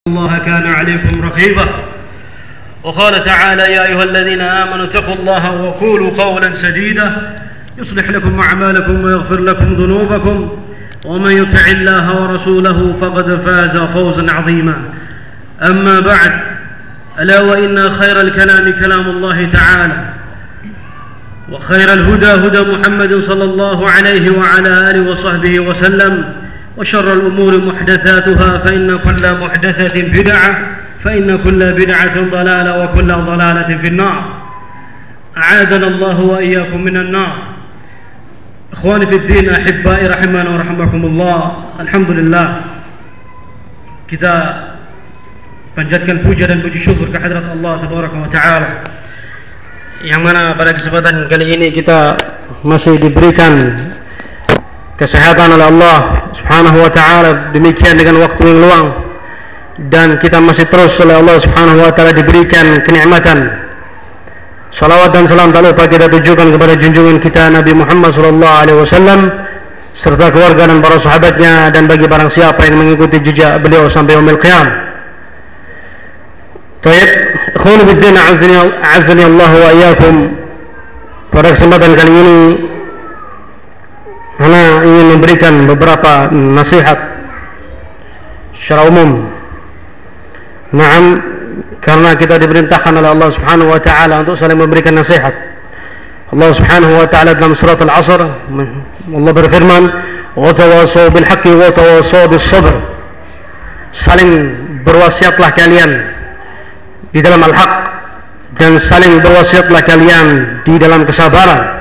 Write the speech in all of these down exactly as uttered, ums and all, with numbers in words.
الله كان عليكم رقيبا. وقال تعالى: يا أيها الذين آمنوا اتقوا الله وقولوا قولا سديدا يصلح لكم أعمالكم ويغفر لكم ذنوبكم ومن يطع الله ورسوله فقد فاز فوزا عظيما. أما بعد، ألا وإن خير الكلام كلام الله تعالى، وخير الهدى هدى محمد صلى الله عليه وعلى آله وصحبه وسلم، وشر الأمور محدثاتها فإن كل محدثة بدعة فإن كل بدعة ضلالة وكل ضلالة في النار. أعاذنا الله وإياكم من النار. إخواني في الدين أحبائي رحمنا ورحمكم الله. Alhamdulillah, kita panjatkan puja dan puji syukur kehadirat Allah Tabaraka wa Ta'ala, yang mana pada kesempatan kali ini kita masih diberikan kesehatan oleh Allah Subhanahu wa Ta'ala, demikian dengan waktu yang luang, dan kita masih terus oleh Allah Subhanahu wa Ta'ala diberikan kenikmatan. Salawat dan salam tak lupa kita tujukan kepada junjungan kita Nabi Muhammad sallallahu alaihi wasallam serta keluarga dan para sahabatnya, dan bagi barang siapa yang mengikuti jejak beliau sampai yaumil qiyamah. Baik, ikhwan fiddin, a'azzani Allah wa iyyakum. Pada kesempatan kali ini Ana ingin memberikan beberapa nasihat secara umum. Naam, karena kita diperintahkan oleh Allah Subhanahu wa Ta'ala untuk saling memberikan nasihat. Allah Subhanahu wa Ta'ala dalam surat Al-Asr, Allah berfirman, "Wa tawassaw bil haqqi wa tawassaw bis sabr." Saling berwasiatlah kalian di dalam al-haq, dan saling berwasiatlah kalian di dalam kesabaran.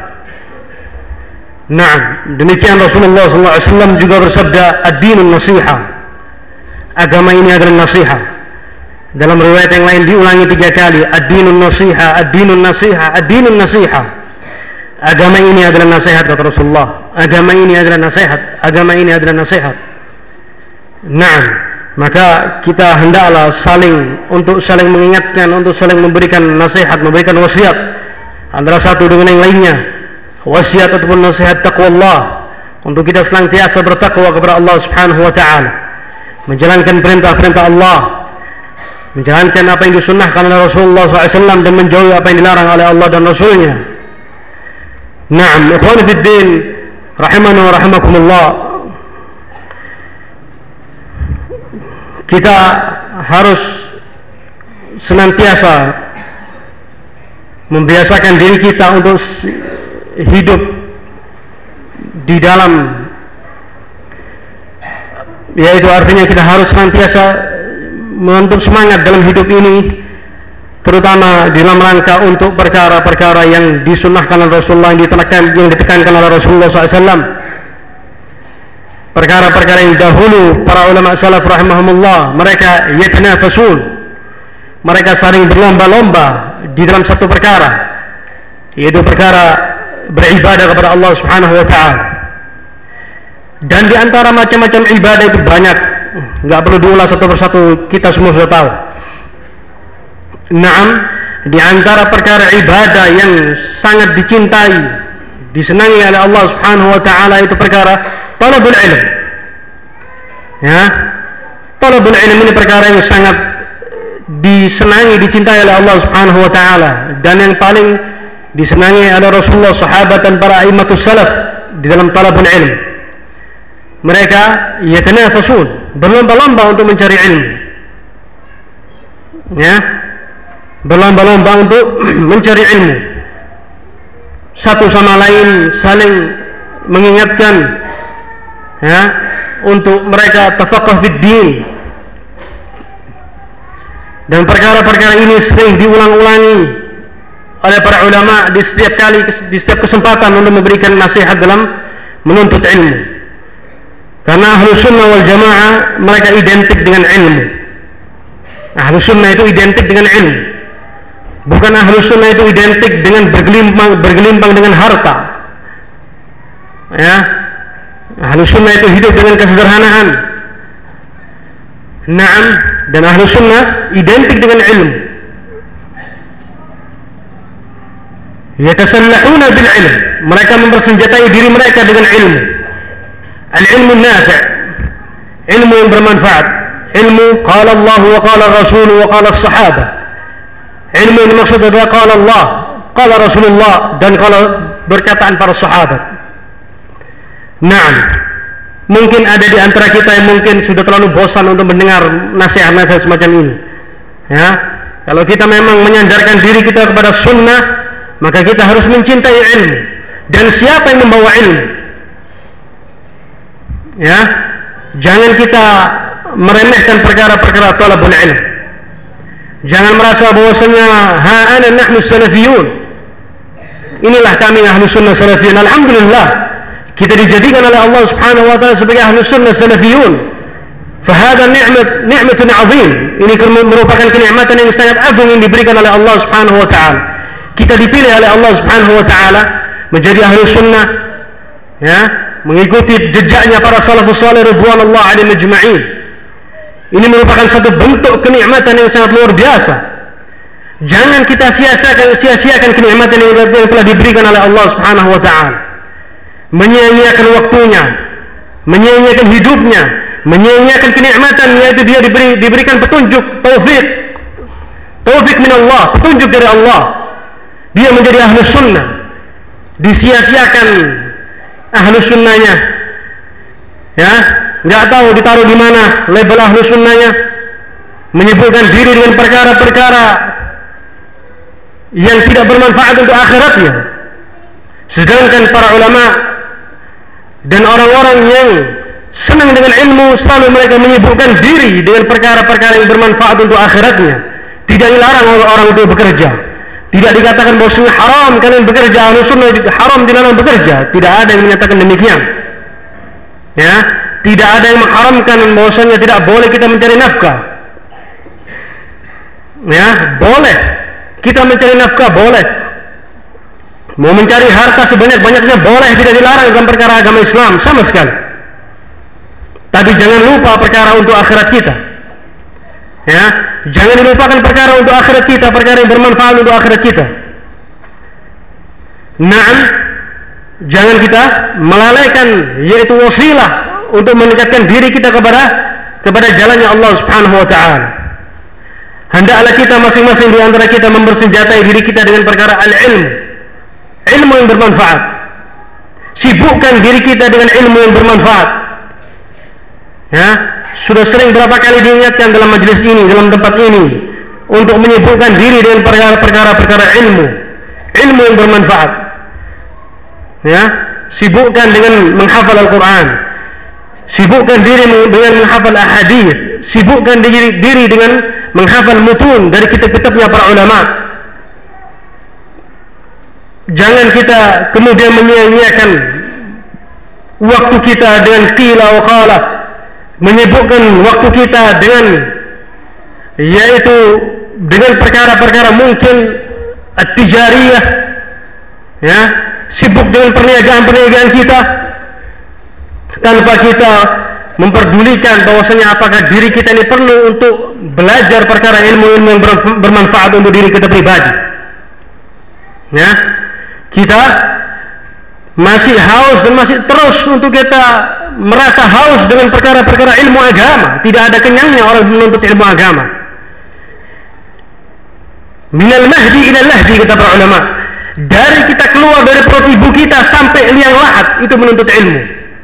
Nah, demikian Rasulullah sallallahu alaihi wasallam juga bersabda, "Ad-dinun nasiha." Agama ini adalah nasihat. Dalam riwayat yang lain diulangi tiga kali, "Ad-dinun nasiha, ad-dinun nasiha, ad-dinun nasiha." Agama ini adalah nasihat, kata Rasulullah. Agama ini adalah nasihat. Agama ini adalah nasihat. Nah, maka kita hendaklah saling untuk saling mengingatkan, untuk saling memberikan nasihat, memberikan wasiat antara satu dengan yang lainnya. Wasiat ataupun nasihat taqwa Allah, untuk kita senantiasa bertakwa kepada Allah Subhanahu wa Ta'ala, menjalankan perintah-perintah Allah, menjalankan apa yang disunnahkan oleh Rasulullah sallallahu alaihi wasallam, dan menjauhi apa yang dilarang oleh Allah dan Rasulnya. Naam, ikhwan fiddin rahimana wa rahimakumullah, kita harus senantiasa membiasakan diri kita untuk hidup di dalam, yaitu artinya kita harus senantiasa menuntut semangat dalam hidup ini, terutama dalam rangka untuk perkara-perkara yang disunnahkan oleh Rasulullah, yang ditekankan, yang ditekankan oleh Rasulullah sallallahu alaihi wasallam. Perkara-perkara yang dahulu para ulama salaf rahimahumullah, mereka yatanafasun, mereka saling berlomba-lomba di dalam satu perkara, yaitu perkara beribadah kepada Allah Subhanahu wa Ta'ala. Dan di antara macam-macam ibadah itu banyak, enggak perlu diulas satu persatu, kita semua sudah tahu. Naam, di antara perkara ibadah yang sangat dicintai, disenangi oleh Allah Subhanahu wa Ta'ala, itu perkara talabul ilm. Ya, talabul ilm ini perkara yang sangat disenangi, dicintai oleh Allah Subhanahu wa Ta'ala, dan yang paling disenangi oleh Rasulullah, sahabat, dan para a'immatus salaf di dalam talabul ilm. Mereka yatanafasun, berlomba-lomba untuk mencari ilmu. Ya, berlomba-lomba untuk mencari ilmu. Satu sama lain saling mengingatkan, ya, untuk mereka tafaqquh fid din. Dan perkara-perkara ini sering diulang-ulangi oleh para ulama di setiap kali, di setiap kesempatan untuk memberikan nasihat dalam menuntut ilmu. Karena ahlu sunnah wal jamaah, mereka identik dengan ilmu. Ahlu sunnah itu identik dengan ilmu. Bukan ahlu sunnah itu identik dengan bergelimpang, bergelimpang dengan harta. Ya, ahlu sunnah itu hidup dengan kesederhanaan. Naam, dan ahlu sunnah identik dengan ilmu. Yatasallahuna bil ilm, mereka mempersenjatai diri mereka dengan ilmu. Al-ilmu nafi', ilmu yang bermanfaat. ilmu qala Allah wa qala Rasul wa qala sahabat. Ilmu yang dimaksud adalah qala Allah, qala Rasulullah, dan qala berkataan para sahabat. Naam, mungkin ada di antara kita yang mungkin sudah terlalu bosan untuk mendengar nasihat-nasihat semacam ini. Ya, kalau kita memang menyandarkan diri kita kepada sunnah, maka kita harus mencintai ilmu. Dan siapa yang membawa ilmu? Ya, jangan kita meremehkan perkara-perkara talabul ilm. Jangan merasa bahwasanya ha ana nahnu salafiyun. Inilah kami ahlu sunnah salafiyun. Alhamdulillah, kita dijadikan oleh Allah Subhanahu wa taala sebagai ahlu sunnah salafiyun. Fahada ni'mat ni'matun 'azim. Ini merupakan kenikmatan yang sangat agung yang diberikan oleh Allah Subhanahu wa taala. Kita dipilih oleh Allah Subhanahu wa taala menjadi ahlu sunnah, ya, mengikuti jejaknya para salafus salih ridwanullah alaihim ajma'in. Ini merupakan satu bentuk kenikmatan yang sangat luar biasa. Jangan kita sia-siakan sia-siakan kenikmatan yang telah diberikan oleh Allah Subhanahu wa taala. Menyia-nyiakan waktunya, menyia-nyiakan hidupnya, menyia-nyiakan kenikmatan, yaitu dia diberi, diberikan petunjuk, taufik, taufik min Allah, petunjuk dari Allah. Dia menjadi ahlu sunnah, disia-siakan ahlu sunnahnya, ya, nggak tahu ditaruh di mana label ahlu sunnahnya, menyibukkan diri dengan perkara-perkara yang tidak bermanfaat untuk akhiratnya. Sedangkan para ulama dan orang-orang yang senang dengan ilmu, selalu mereka menyibukkan diri dengan perkara-perkara yang bermanfaat untuk akhiratnya. Tidak dilarang oleh orang untuk bekerja, tidak dikatakan bahwasanya haram kalian bekerja, ahlu sunnah haram dilarang bekerja. Tidak ada yang menyatakan demikian, ya. Tidak ada yang mengharamkan bahwasanya tidak boleh kita mencari nafkah, ya. Boleh kita mencari nafkah, boleh. Mau mencari harta sebanyak-banyaknya boleh, tidak dilarang dalam perkara agama Islam sama sekali. Tapi jangan lupa perkara untuk akhirat kita, ya. Jangan dilupakan perkara untuk akhirat kita, perkara yang bermanfaat untuk akhirat kita. Naam, jangan kita melalaikan, yaitu wasilah untuk mendekatkan diri kita kepada kepada jalannya Allah Subhanahu wa taala. Hendaklah kita masing-masing di antara kita mempersenjatai diri kita dengan perkara al-ilm, ilmu yang bermanfaat. Sibukkan diri kita dengan ilmu yang bermanfaat. Ya, sudah sering berapa kali diingatkan dalam majelis ini, dalam tempat ini, untuk menyibukkan diri dengan perkara-perkara perkara ilmu, ilmu yang bermanfaat. Ya, sibukkan dengan menghafal Al-Quran, sibukkan diri dengan menghafal ahadits, sibukkan diri, diri dengan menghafal mutun dari kitab-kitabnya para ulama. Jangan kita kemudian menyia-nyiakan waktu kita dengan qila wa qala, menyibukkan waktu kita dengan, yaitu dengan perkara-perkara mungkin at-tijariyah, ya, sibuk dengan perniagaan-perniagaan kita tanpa kita memperdulikan bahwasanya apakah diri kita ini perlu untuk belajar perkara ilmu-ilmu yang bermanfaat untuk diri kita pribadi. Ya, kita masih haus dan masih terus untuk kita merasa haus dengan perkara-perkara ilmu agama. Tidak ada kenyangnya orang menuntut ilmu agama. Minal mahdi ila lahdi, kata para ulama. Dari kita keluar dari perut ibu kita sampai liang lahat, itu menuntut ilmu.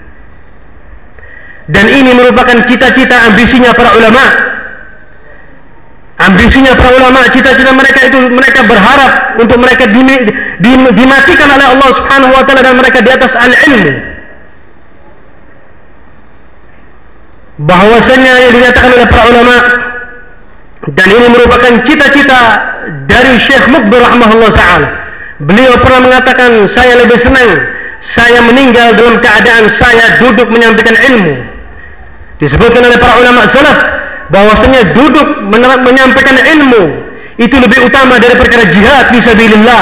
Dan ini merupakan cita-cita ambisinya para ulama. Ambisinya para ulama, cita-cita mereka itu, mereka berharap untuk mereka dimatikan oleh Allah Subhanahu wa taala dan mereka di atas al-ilmu. Bahwasanya yang dinyatakan oleh para ulama, dan ini merupakan cita-cita dari Syekh Muqbil rahimahullah taala. Beliau pernah mengatakan, saya lebih senang saya meninggal dalam keadaan saya duduk menyampaikan ilmu. Disebutkan oleh para ulama salaf bahwasanya duduk menyampaikan ilmu itu lebih utama dari perkara jihad fisabilillah.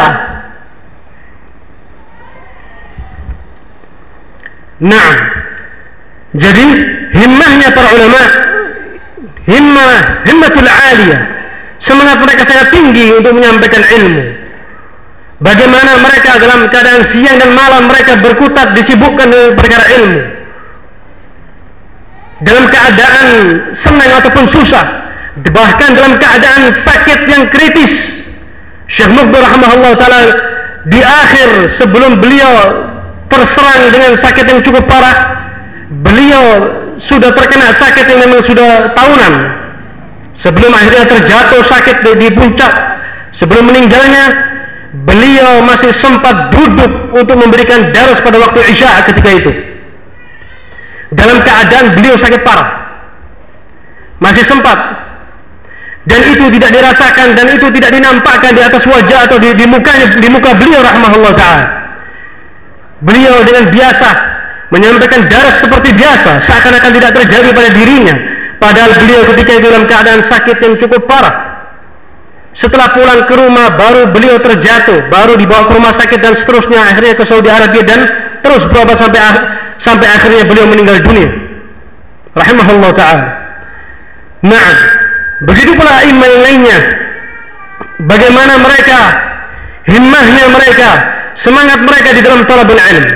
Nah, jadi himmahnya para ulama, himmah himmatul aliyah, semangat mereka sangat tinggi untuk menyampaikan ilmu. Bagaimana mereka dalam keadaan siang dan malam mereka berkutat disibukkan dengan perkara ilmu. dalam keadaan senang ataupun susah, bahkan dalam keadaan sakit yang kritis. Syekh Mukbil rahimahullah ta'ala di akhir sebelum beliau terserang dengan sakit yang cukup parah, beliau sudah terkena sakit yang memang sudah tahunan, sebelum akhirnya terjatuh sakit di, di puncak, sebelum meninggalnya beliau masih sempat duduk untuk memberikan daras pada waktu Isya ketika itu, dalam keadaan beliau sakit parah, masih sempat. Dan itu tidak dirasakan dan itu tidak dinampakkan di atas wajah atau di, di mukanya, di muka beliau rahimahullah ta'ala. Beliau dengan biasa menyampaikan daras seperti biasa, seakan-akan tidak terjadi pada dirinya, padahal beliau ketika itu dalam keadaan sakit yang cukup parah. Setelah pulang ke rumah baru beliau terjatuh, baru dibawa ke rumah sakit dan seterusnya, akhirnya ke Saudi Arabia dan terus berobat sampai sampai akhirnya beliau meninggal dunia rahimahullah ta'ala. Nah, begitu pula imam yang lainnya, bagaimana mereka, himmahnya mereka, semangat mereka di dalam talabul ilm.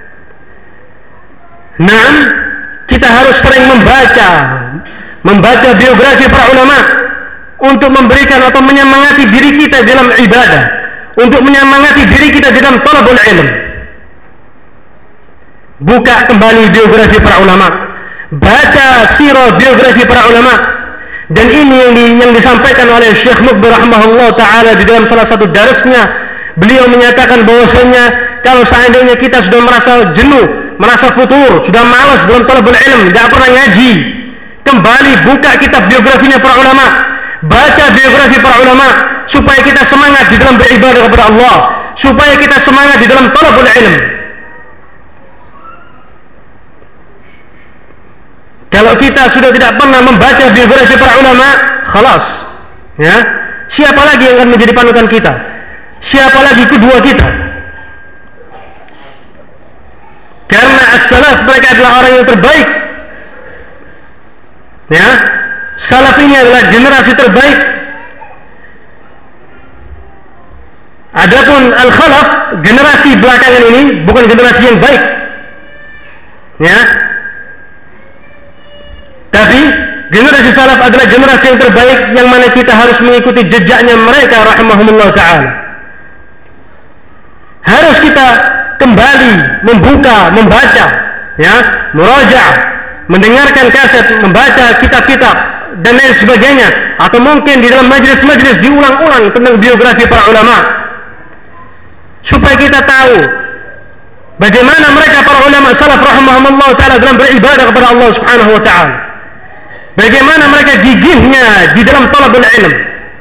Nah, kita harus sering membaca membaca biografi para ulama untuk memberikan atau menyemangati diri kita dalam ibadah, untuk menyemangati diri kita dalam talabul ilm. Buka kembali biografi para ulama, baca sirah biografi para ulama. Dan ini yang, di, yang disampaikan oleh Syekh Mukbil rahimahullah ta'ala di dalam salah satu darasnya. Beliau menyatakan bahwasanya kalau seandainya kita sudah merasa jenuh, merasa futur, sudah malas dalam talabul ilm, tidak pernah ngaji, kembali buka kitab biografinya para ulama, baca biografi para ulama, supaya kita semangat di dalam beribadah kepada Allah, supaya kita semangat di dalam talabul ilm. Kalau kita sudah tidak pernah membaca biografi para ulama, khalas, ya, siapa lagi yang akan menjadi panutan kita? Siapa lagi kedua kita? Karena as-salaf mereka adalah orang yang terbaik, ya. Salaf ini adalah generasi terbaik. Adapun al-khalaf, generasi belakangan ini bukan generasi yang baik, ya. Tapi generasi salaf adalah generasi yang terbaik, yang mana kita harus mengikuti jejaknya mereka rahimahumullah ta'ala. Harus kita kembali membuka, membaca, ya, muraja', mendengarkan kaset, membaca kitab-kitab dan lain sebagainya, atau mungkin di dalam majlis-majlis diulang-ulang tentang biografi para ulama, supaya kita tahu bagaimana mereka para ulama salaf rahimahumullah ta'ala dalam beribadah kepada Allah subhanahu wa ta'ala. Bagaimana mereka gigihnya di dalam talabul ilm.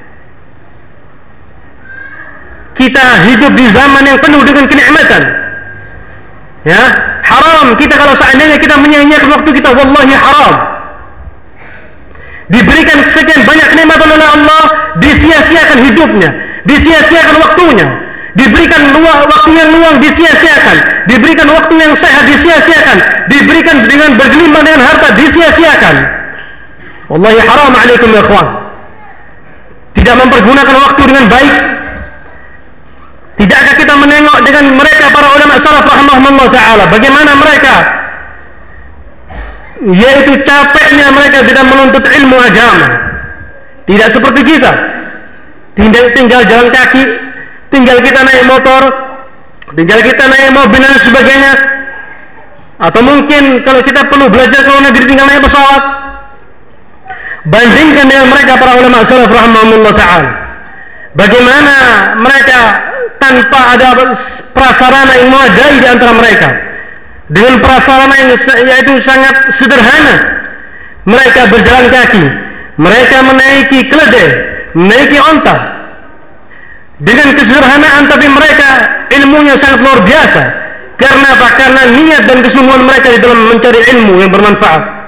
Kita hidup di zaman yang penuh dengan kenikmatan, ya. Haram kita kalau seandainya kita menyia-nyiakan waktu kita, wallahi haram. Diberikan sekian banyak kenikmatan oleh Allah, disia-siakan hidupnya, disia-siakan waktunya. Diberikan luang, waktu yang luang, disia-siakan. Diberikan waktu yang sehat, disia-siakan. Diberikan dengan bergelimang dengan harta, disia-siakan. Wallahi haram alaikum ya ikhwan. Tidak mempergunakan waktu dengan baik. Tidakkah kita menengok dengan mereka para ulama salaf rahimahumullah ta'ala, bagaimana mereka, yaitu capeknya mereka tidak menuntut ilmu agama. Tidak seperti kita, tinggal, tinggal jalan kaki, tinggal kita naik motor, tinggal kita naik mobil dan sebagainya. Atau mungkin kalau kita perlu belajar ke luar negeri, tinggal naik pesawat. Bandingkan dengan mereka para ulama salaf rahimahumullah ta'ala, bagaimana mereka tanpa ada prasarana yang memadai di antara mereka, dengan prasarana yang yaitu sangat sederhana, mereka berjalan kaki, mereka menaiki keledai, menaiki onta dengan kesederhanaan, tapi mereka ilmunya sangat luar biasa. Karena apa? Karena niat dan kesungguhan mereka di dalam mencari ilmu yang bermanfaat.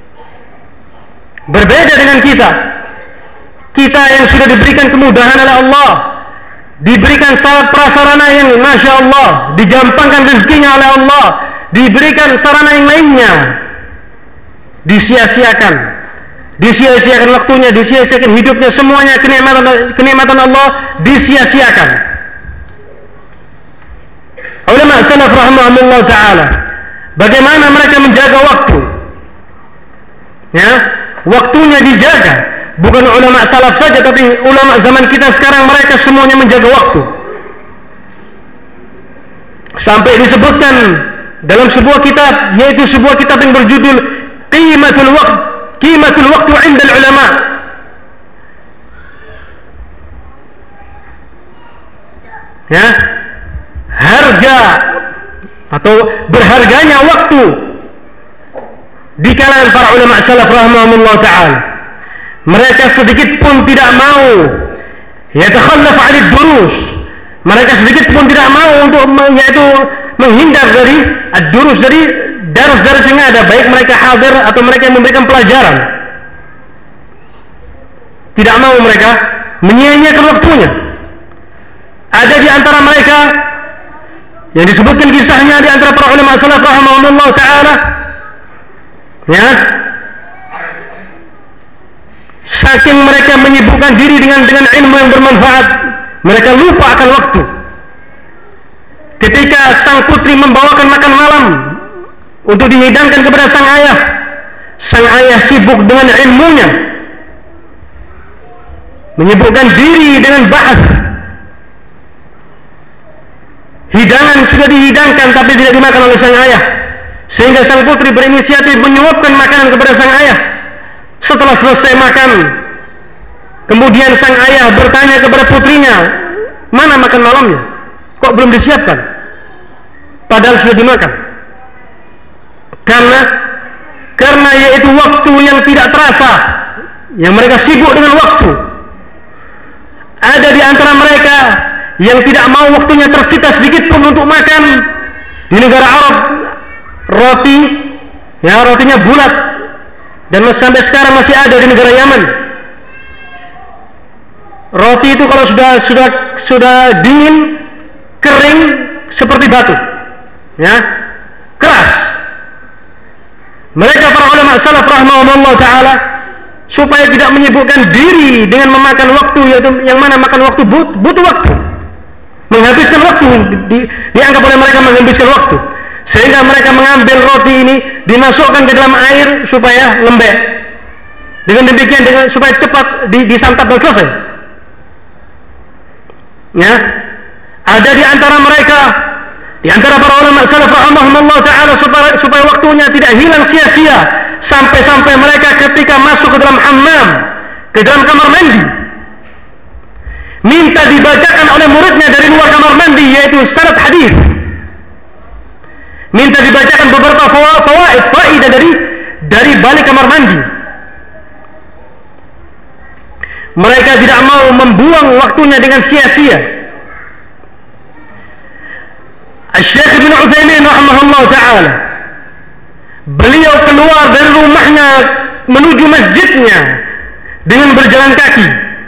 Berbeda dengan kita, kita yang sudah diberikan kemudahan oleh Allah, diberikan syarat prasarana yang masya Allah, digampangkan rezekinya oleh Allah, diberikan sarana yang lainnya, disia-siakan, disia-siakan waktunya, disia-siakan hidupnya, semuanya kenikmatan kenikmatan Allah disia-siakan. Ulama salaf rahimahumullah ta'ala, bagaimana mereka menjaga waktu, ya, waktunya dijaga. Bukan ulama salaf saja, tapi ulama zaman kita sekarang, mereka semuanya menjaga waktu. Sampai disebutkan dalam sebuah kitab, yaitu sebuah kitab yang berjudul Qimatul Waqt, Qimatul Waqtu 'inda al-ulama. Ya, harga atau berharganya waktu di kalangan para ulama salaf rahimahumullah ta'ala. Mereka sedikit pun tidak mau yatakhallaf 'anid durus. Mereka sedikit pun tidak mau untuk yaitu menghindar dari ad-durus, dari darus-darus yang ada, baik mereka hadir atau mereka yang memberikan pelajaran. Tidak mau mereka menyia-nyiakan waktunya. Ada di antara mereka yang disebutkan kisahnya di antara para ulama salaf rahimahumullah ta'ala, ya, saking mereka menyibukkan diri dengan dengan ilmu yang bermanfaat, mereka lupa akan waktu. Ketika sang putri membawakan makan malam untuk dihidangkan kepada sang ayah, sang ayah sibuk dengan ilmunya, menyibukkan diri dengan bahas. Hidangan sudah dihidangkan tapi tidak dimakan oleh sang ayah, sehingga sang putri berinisiatif menyuapkan makanan kepada sang ayah. Setelah selesai makan, kemudian sang ayah bertanya kepada putrinya, mana makan malamnya? Kok belum disiapkan? Padahal sudah dimakan. Karena karena yaitu waktu yang tidak terasa, yang mereka sibuk dengan waktu. Ada di antara mereka yang tidak mau waktunya tersita sedikit pun untuk makan. Di negara Arab, roti, ya, rotinya bulat, dan sampai sekarang masih ada di negara Yaman. Roti itu kalau sudah sudah sudah dingin, kering seperti batu, ya, keras. Mereka para ulama salaf rahimahumullah ta'ala, supaya tidak menyibukkan diri dengan memakan waktu, yaitu yang mana makan waktu but, butuh waktu, menghabiskan waktu, di, dianggap oleh mereka menghabiskan waktu, sehingga mereka mengambil roti ini, dimasukkan ke dalam air supaya lembek. Dengan demikian, dengan, supaya cepat di, disantap dan selesai. Ya, ada di antara mereka, di antara para ulama salaf rahimahumullah ta'ala, supaya, supaya waktunya tidak hilang sia-sia, sampai-sampai mereka ketika masuk ke dalam hammam, ke dalam kamar mandi, minta dibacakan oleh muridnya dari luar kamar mandi, yaitu sanad hadis. Minta dibacakan beberapa fawaid, faedah dari dari balik kamar mandi. Mereka tidak mau membuang waktunya dengan sia-sia. Syekh Ibn Utsaimin rahimahullah ta'ala, beliau keluar dari rumahnya menuju masjidnya dengan berjalan kaki.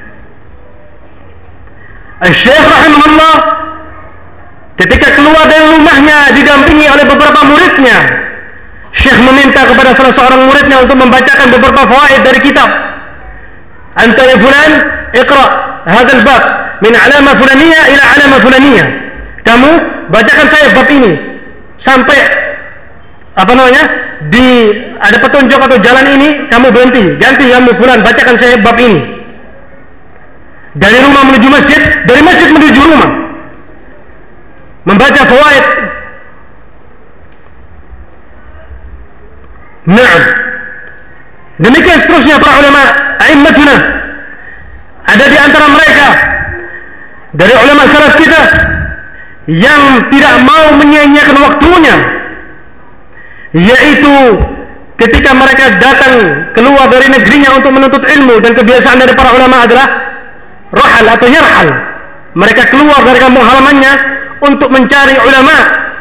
Syekh rahimahullah ketika keluar dari rumahnya didampingi oleh beberapa muridnya, Syekh meminta kepada salah seorang muridnya untuk membacakan beberapa fawaid dari kitab. Anta ya fulan, iqra hadzal bab min alamah fulaniyah ila alamah fulaniyah. Kamu bacakan saya bab ini sampai apa namanya, di ada petunjuk atau jalan ini kamu berhenti, ganti kamu fulan, bacakan saya bab ini. Dari rumah menuju masjid, dari masjid menuju rumah, membaca fawaid. Nah, demikian seterusnya para ulama a'immatuna. Ada di antara mereka dari ulama salaf kita yang tidak mau menyia-nyiakan waktunya, yaitu ketika mereka datang keluar dari negerinya untuk menuntut ilmu, dan kebiasaan dari para ulama adalah rahal atau yarhal. Mereka keluar dari kampung halamannya untuk mencari ulama,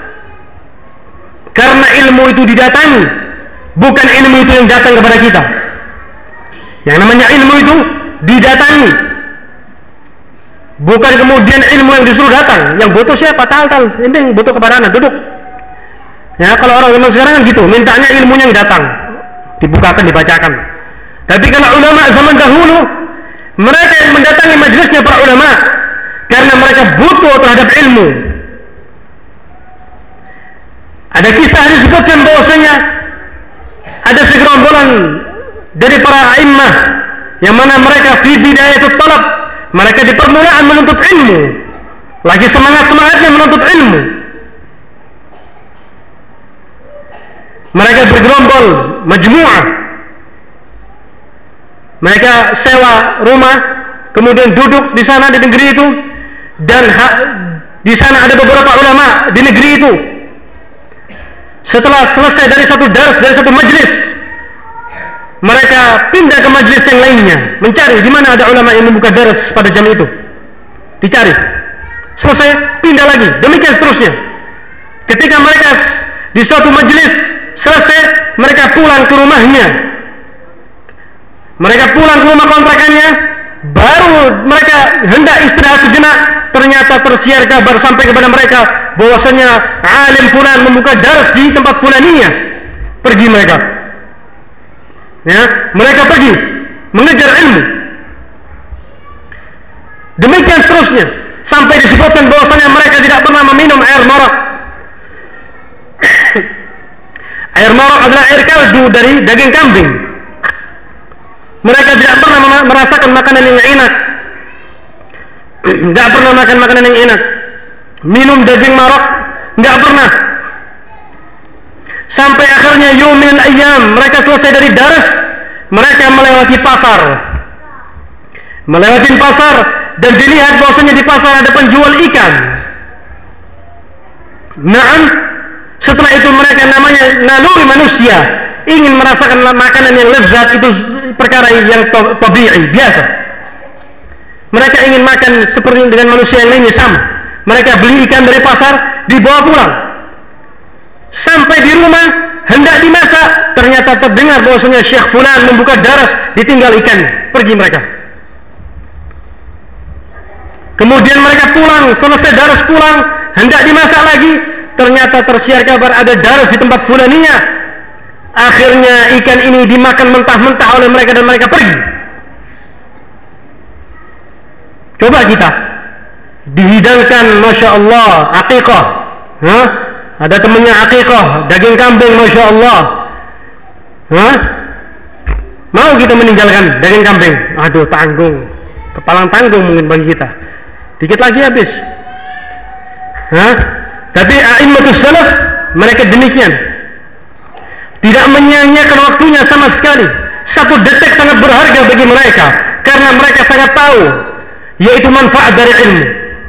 karena ilmu itu didatangi, bukan ilmu itu yang datang kepada kita. Yang namanya ilmu itu didatangi, bukan kemudian ilmu yang disuruh datang. Yang butuh siapa? Tal-tal, ini yang butuh kepada anak, duduk. Ya, kalau orang zaman sekarang kan gitu, mintanya ilmunya yang datang, dibukakan, dibacakan. Tapi kalau ulama zaman dahulu, mereka yang mendatangi majelisnya para ulama karena mereka butuh terhadap ilmu. Ada kisah disebutkan bahwasanya ada segerombolan dari para a'immah yang mana mereka fi bidayatul talab, mereka di permulaan menuntut ilmu, lagi semangat-semangatnya menuntut ilmu, mereka bergerombol majmu'ah, mereka sewa rumah, kemudian duduk di sana di negeri itu, dan ha- di sana ada beberapa ulama di negeri itu. Setelah selesai dari satu dars, dari satu majlis, mereka pindah ke majlis yang lainnya, mencari di mana ada ulama yang membuka dars pada jam itu. Dicari, selesai, pindah lagi, demikian seterusnya. Ketika mereka di suatu majlis selesai, mereka pulang ke rumahnya, mereka pulang ke rumah kontrakannya, baru mereka hendak istirahat sejenak, ternyata tersiar kabar sampai kepada mereka bahwasanya alim fulan membuka dars di tempat fulaniyah. Pergi mereka, ya, mereka pergi mengejar ilmu. Demikian seterusnya sampai disebutkan bahwasanya mereka tidak pernah meminum air marak. Air marak adalah air kaldu dari daging kambing. Mereka tidak pernah merasakan makanan yang enak, tidak pernah makan makanan yang enak, minum daging marak, tidak pernah. Sampai akhirnya yumin ayyam, mereka selesai dari dars, mereka melewati pasar, melewati pasar, dan dilihat bahwasanya di pasar ada penjual ikan. Naam, setelah itu mereka namanya naluri manusia, ingin merasakan makanan yang lezat, itu perkara yang tabi'i, biasa. Mereka ingin makan seperti dengan manusia yang lainnya, sama. Mereka beli ikan dari pasar, dibawa pulang. Sampai di rumah, hendak dimasak, ternyata terdengar bahwasanya Syekh fulan membuka dars, ditinggal ikannya, pergi mereka. Kemudian mereka pulang, selesai dars pulang, hendak dimasak lagi, ternyata tersiar kabar ada dars di tempat fulaniyah. Akhirnya ikan ini dimakan mentah-mentah oleh mereka dan mereka pergi. Coba kita dihidangkan, masya Allah, aqiqah, hah? Ada temannya aqiqah, daging kambing, masya Allah, hah? Mau kita meninggalkan daging kambing? Aduh, tanggung, kepalang tanggung mungkin bagi kita. Dikit lagi habis, hah? Tapi a'immatus salaf mereka demikian, tidak menyia-nyiakan waktunya sama sekali. Satu detik sangat berharga bagi mereka, karena mereka sangat tahu yaitu manfaat dari ilmu.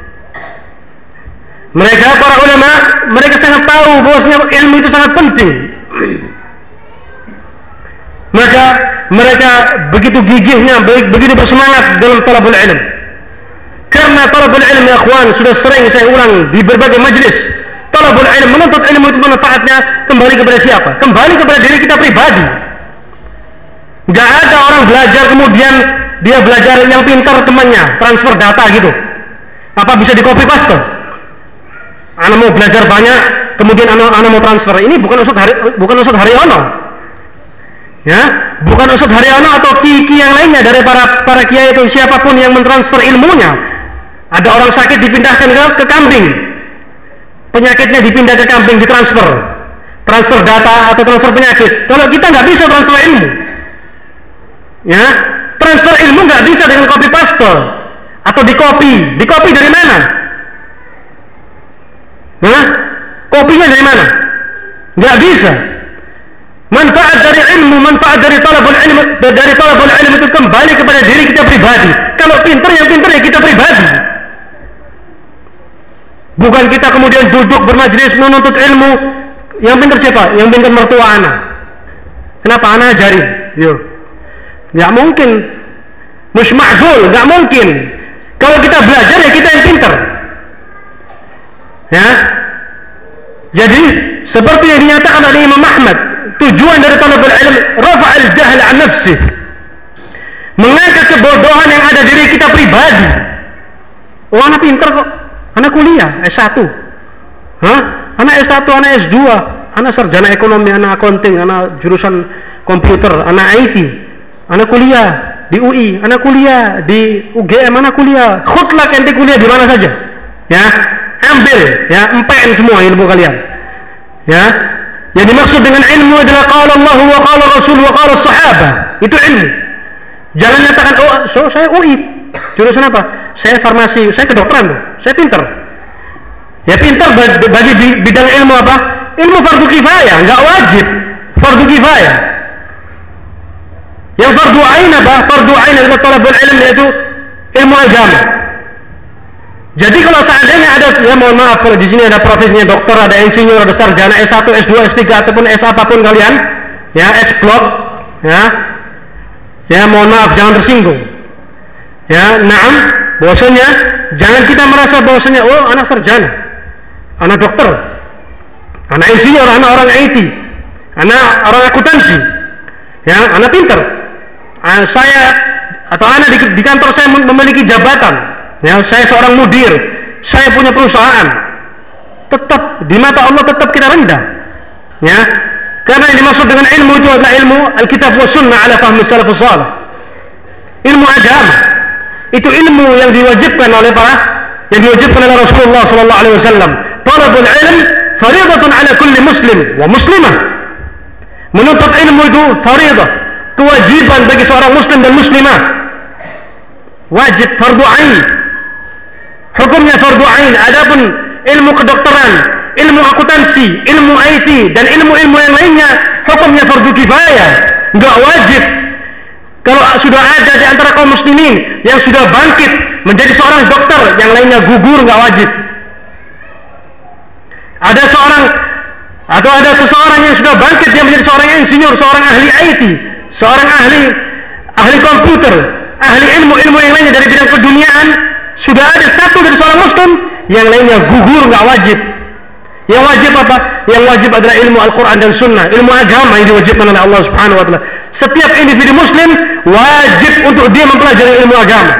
Mereka para ulama, mereka sangat tahu bahwasanya ilmu itu sangat penting. Maka mereka begitu gigihnya, begitu bersemangat dalam talabul ilm. Karena talabul ilm, ya akhwan, sudah sering saya ulang di berbagai majlis. Talabul ilm, menuntut ilmu itu manfaatnya kembali kepada siapa? Kembali kepada diri kita pribadi. Gak ada orang belajar kemudian dia belajar yang pintar temannya, transfer data gitu. Apa bisa di copy paste? Anak mau belajar banyak, kemudian anak, anak mau transfer. Ini bukan Ustaz Hari, bukan Ustaz Haryono, ya, bukan Ustaz Haryono atau ki-ki yang lainnya dari para para kiai itu, siapapun yang mentransfer ilmunya. Ada orang sakit dipindahkan ke, ke kambing, penyakitnya dipindah ke kambing, ditransfer, transfer data atau transfer penyakit. Kalau kita nggak bisa transfer ilmu, ya, transfer ilmu nggak bisa dengan copy paste atau di copy. Di copy dari mana? Hah? Kopinya dari mana? Nggak bisa. Manfaat dari ilmu, manfaat dari talabul ilmu, dari talabul ilmu itu kembali kepada diri kita pribadi. Kalau pintar, yang pintar ya kita pribadi. Bukan kita kemudian duduk bermajlis menuntut ilmu. Yang pintar siapa? Yang pintar mertua anak. Kenapa anak ajarin? Yo, nggak mungkin. Mush ma'zul, nggak mungkin. Kalau kita belajar ya kita yang pintar. Ya. Jadi seperti yang dinyatakan oleh Imam Ahmad, tujuan dari talabul ilm rafa'al jahl an nafsih, mengangkat kebodohan yang ada diri kita pribadi. Oh, anak pintar kok, anak kuliah S satu, hah? Anak S satu, anak S dua, anak sarjana ekonomi, anak accounting, anak jurusan komputer, anak I T, anak kuliah di U I, anak kuliah di U G M, anak kuliah. Khutlak ente kuliah di mana saja, ya, ambil, ya, empen semua ilmu kalian, ya. Yang dimaksud dengan ilmu adalah qala Allah wa qala Rasul wa qala sahabah. Itu ilmu. Jangan nyatakan, oh so, saya U I. Jurusan apa? Saya farmasi, saya kedokteran tuh. Saya pintar. Ya pintar bagi bidang ilmu apa? Ilmu fardu kifayah, enggak wajib. Fardu kifayah. Yang fardu ain apa? Fardu ain adalah talabul ilm, yaitu ilmu agama. Jadi kalau seandainya ada, ya mohon maaf kalau di sini ada profesinya dokter, ada insinyur, ada sarjana S satu, S dua, S tiga ataupun S apapun kalian, ya S blok, ya, ya mohon maaf jangan tersinggung. Ya, naam, bahwasanya jangan kita merasa bahwasanya oh anak sarjana, anak dokter, anak insinyur, anak orang I T, anak orang akuntansi, ya, anak pinter. Uh, saya atau anak di, di kantor saya memiliki jabatan, ya, saya seorang mudir, saya punya perusahaan. Tetap di mata Allah tetap kita rendah, ya, karena yang dimaksud dengan ilmu itu adalah ilmu Alkitab wa Sunnah ala fahmi salafus salih. Ilmu agama itu ilmu yang diwajibkan oleh para yang diwajibkan oleh Rasulullah sallallahu alaihi wasallam. Talabul ilm fariidatun ala kulli muslim wa muslimah. Menuntut ilmu itu fariidah, kewajiban bagi seorang muslim dan muslimah. Wajib, fardu ain. Hukumnya fardu ain. Adapun ilmu kedokteran, ilmu akuntansi, ilmu I T dan ilmu-ilmu yang lainnya hukumnya fardu kifayah, enggak wajib. Kalau sudah ada di antara kaum muslimin yang sudah bangkit menjadi seorang dokter, yang lainnya gugur, enggak wajib. Ada seorang atau ada seseorang yang sudah bangkit, dia menjadi seorang insinyur, seorang ahli I T, seorang ahli ahli komputer, ahli ilmu-ilmu yang lainnya dari bidang keduniaan, sudah ada satu dari seorang muslim, yang lainnya gugur, enggak wajib. Yang wajib apa? Yang wajib adalah ilmu Al-Quran dan Sunnah, ilmu agama yang diwajibkan oleh Allah Subhanahu Wa Taala. Setiap individu muslim wajib untuk dia mempelajari ilmu agama.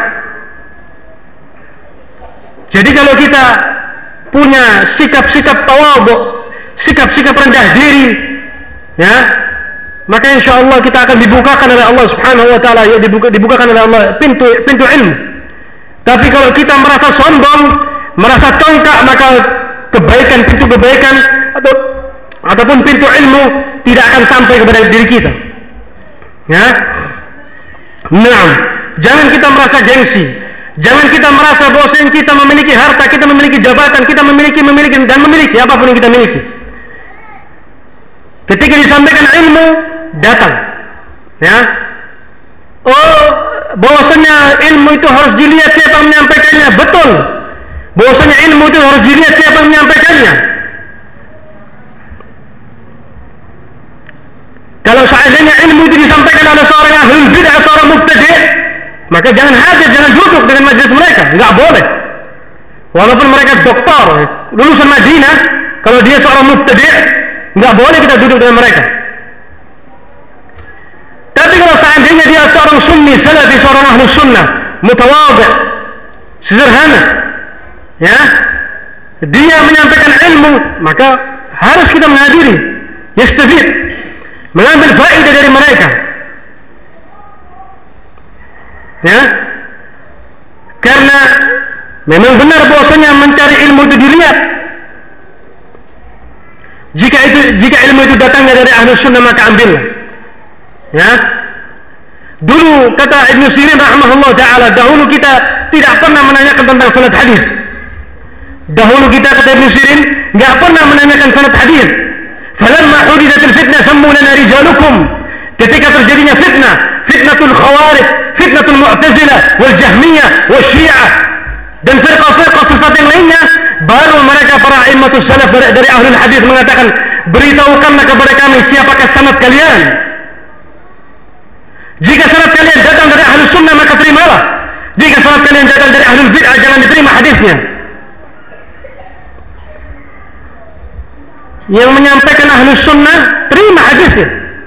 Jadi kalau kita punya sikap-sikap tawadhu, sikap-sikap rendah diri, ya, maka insya Allah kita akan dibukakan oleh Allah Subhanahu Wa Taala, ya, dibuka, dibukakan oleh Allah pintu pintu ilmu. Tapi kalau kita merasa sombong, merasa congkak, maka kebaikan, pintu kebaikan atau ataupun pintu ilmu tidak akan sampai kepada diri kita. Ya, nah, jangan kita merasa gengsi, jangan kita merasa bahwa kita memiliki harta, kita memiliki jabatan, kita memiliki memiliki dan memiliki apapun yang kita miliki. Ketika disampaikan ilmu, datang, ya, oh, bahwasanya ilmu itu harus dilihat siapa yang menyampaikannya, betul. Bahwasanya ilmu itu harus dilihat siapa yang menyampaikannya. Kalau seandainya ilmu itu disampaikan oleh seorang ahlul bid'ah, seorang mubtadi', maka jangan hadir, jangan duduk dengan majelis mereka, enggak boleh. Walaupun mereka doktor, lulusan Madinah, kalau dia seorang mubtadi', enggak boleh kita duduk dengan mereka. Tapi kalau seandainya dia seorang sunni, salafi, seorang ahlus sunnah, mutawadhi', sederhana, ya, dia menyampaikan ilmu, maka harus kita menghadiri, yastafid, mengambil faedah dari mereka, ya, karena memang benar bahwasanya mencari ilmu itu dilihat. Jika itu jika ilmu itu datangnya dari ahlus sunnah, maka ambillah, ya. Dulu kata Ibnu Sirin rahimahullah taala, dahulu kita tidak pernah menanyakan tentang sanad hadis. Dahulu kita, kata Ibnu Sirin, enggak pernah menanyakan sanad hadis. Falamma hudidatil fitnah sammu lana rijalukum. Ketika terjadinya fitnah, fitnatul khawarij, fitnatul mu'tazilah, wal jahmiyah, wal syiah, dan firqah-firqah sesat yang lainnya, baru mereka para immatus salaf dari, dari ahlul hadis mengatakan, beritahukanlah kepada kami siapakah sanad kalian. Jika sanad kalian datang dari ahlus sunnah, maka terimalah. Jika sanad kalian datang dari ahlul bid'ah, jangan diterima hadisnya. Yang menyampaikan ahlus sunnah, terima hadisnya.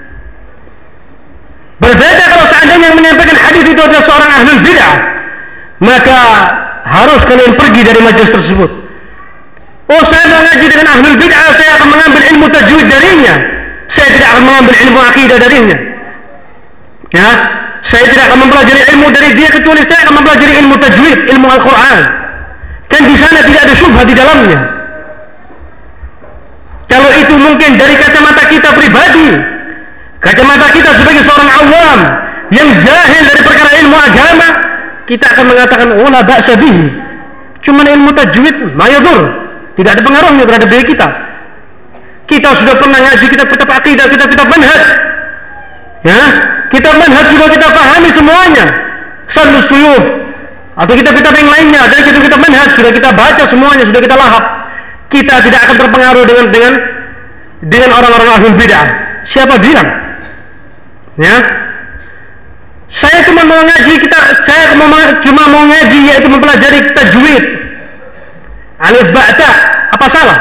Berbeda kalau seandainya yang menyampaikan hadis itu adalah seorang ahlul bid'ah, maka harus kalian pergi dari majelis tersebut. Oh, saya mau ngaji dengan ahlul bid'ah, saya akan mengambil ilmu tajwid darinya, saya tidak akan mengambil ilmu akidah darinya. Ya, saya tidak akan mempelajari ilmu dari dia kecuali saya akan mempelajari ilmu tajwid, ilmu Al-Quran. Kan di sana tidak ada syubhat di dalamnya. Kalau itu mungkin dari kacamata kita pribadi, kacamata kita sebagai seorang awam yang jahil dari perkara ilmu agama, kita akan mengatakan, oh la ba'sa bihi, cuman ilmu tajwid ma yadur, tidak ada pengaruhnya terhadap diri kita. Kita sudah pernah ngaji kitab-kitab akidah, kitab-kitab manhaj, ya, kitab manhaj sudah kita pahami semuanya, Shalus Suyuf atau kitab-kitab yang lainnya, dan kitab-kitab manhaj sudah kita baca semuanya, sudah kita lahap. Kita tidak akan terpengaruh dengan dengan dengan orang-orang ahlul bid'ah. Siapa bilang? Ya, saya cuma mau ngaji kita, saya cuma mau ngaji yaitu mempelajari tajwid, alif ba ta, apa salah?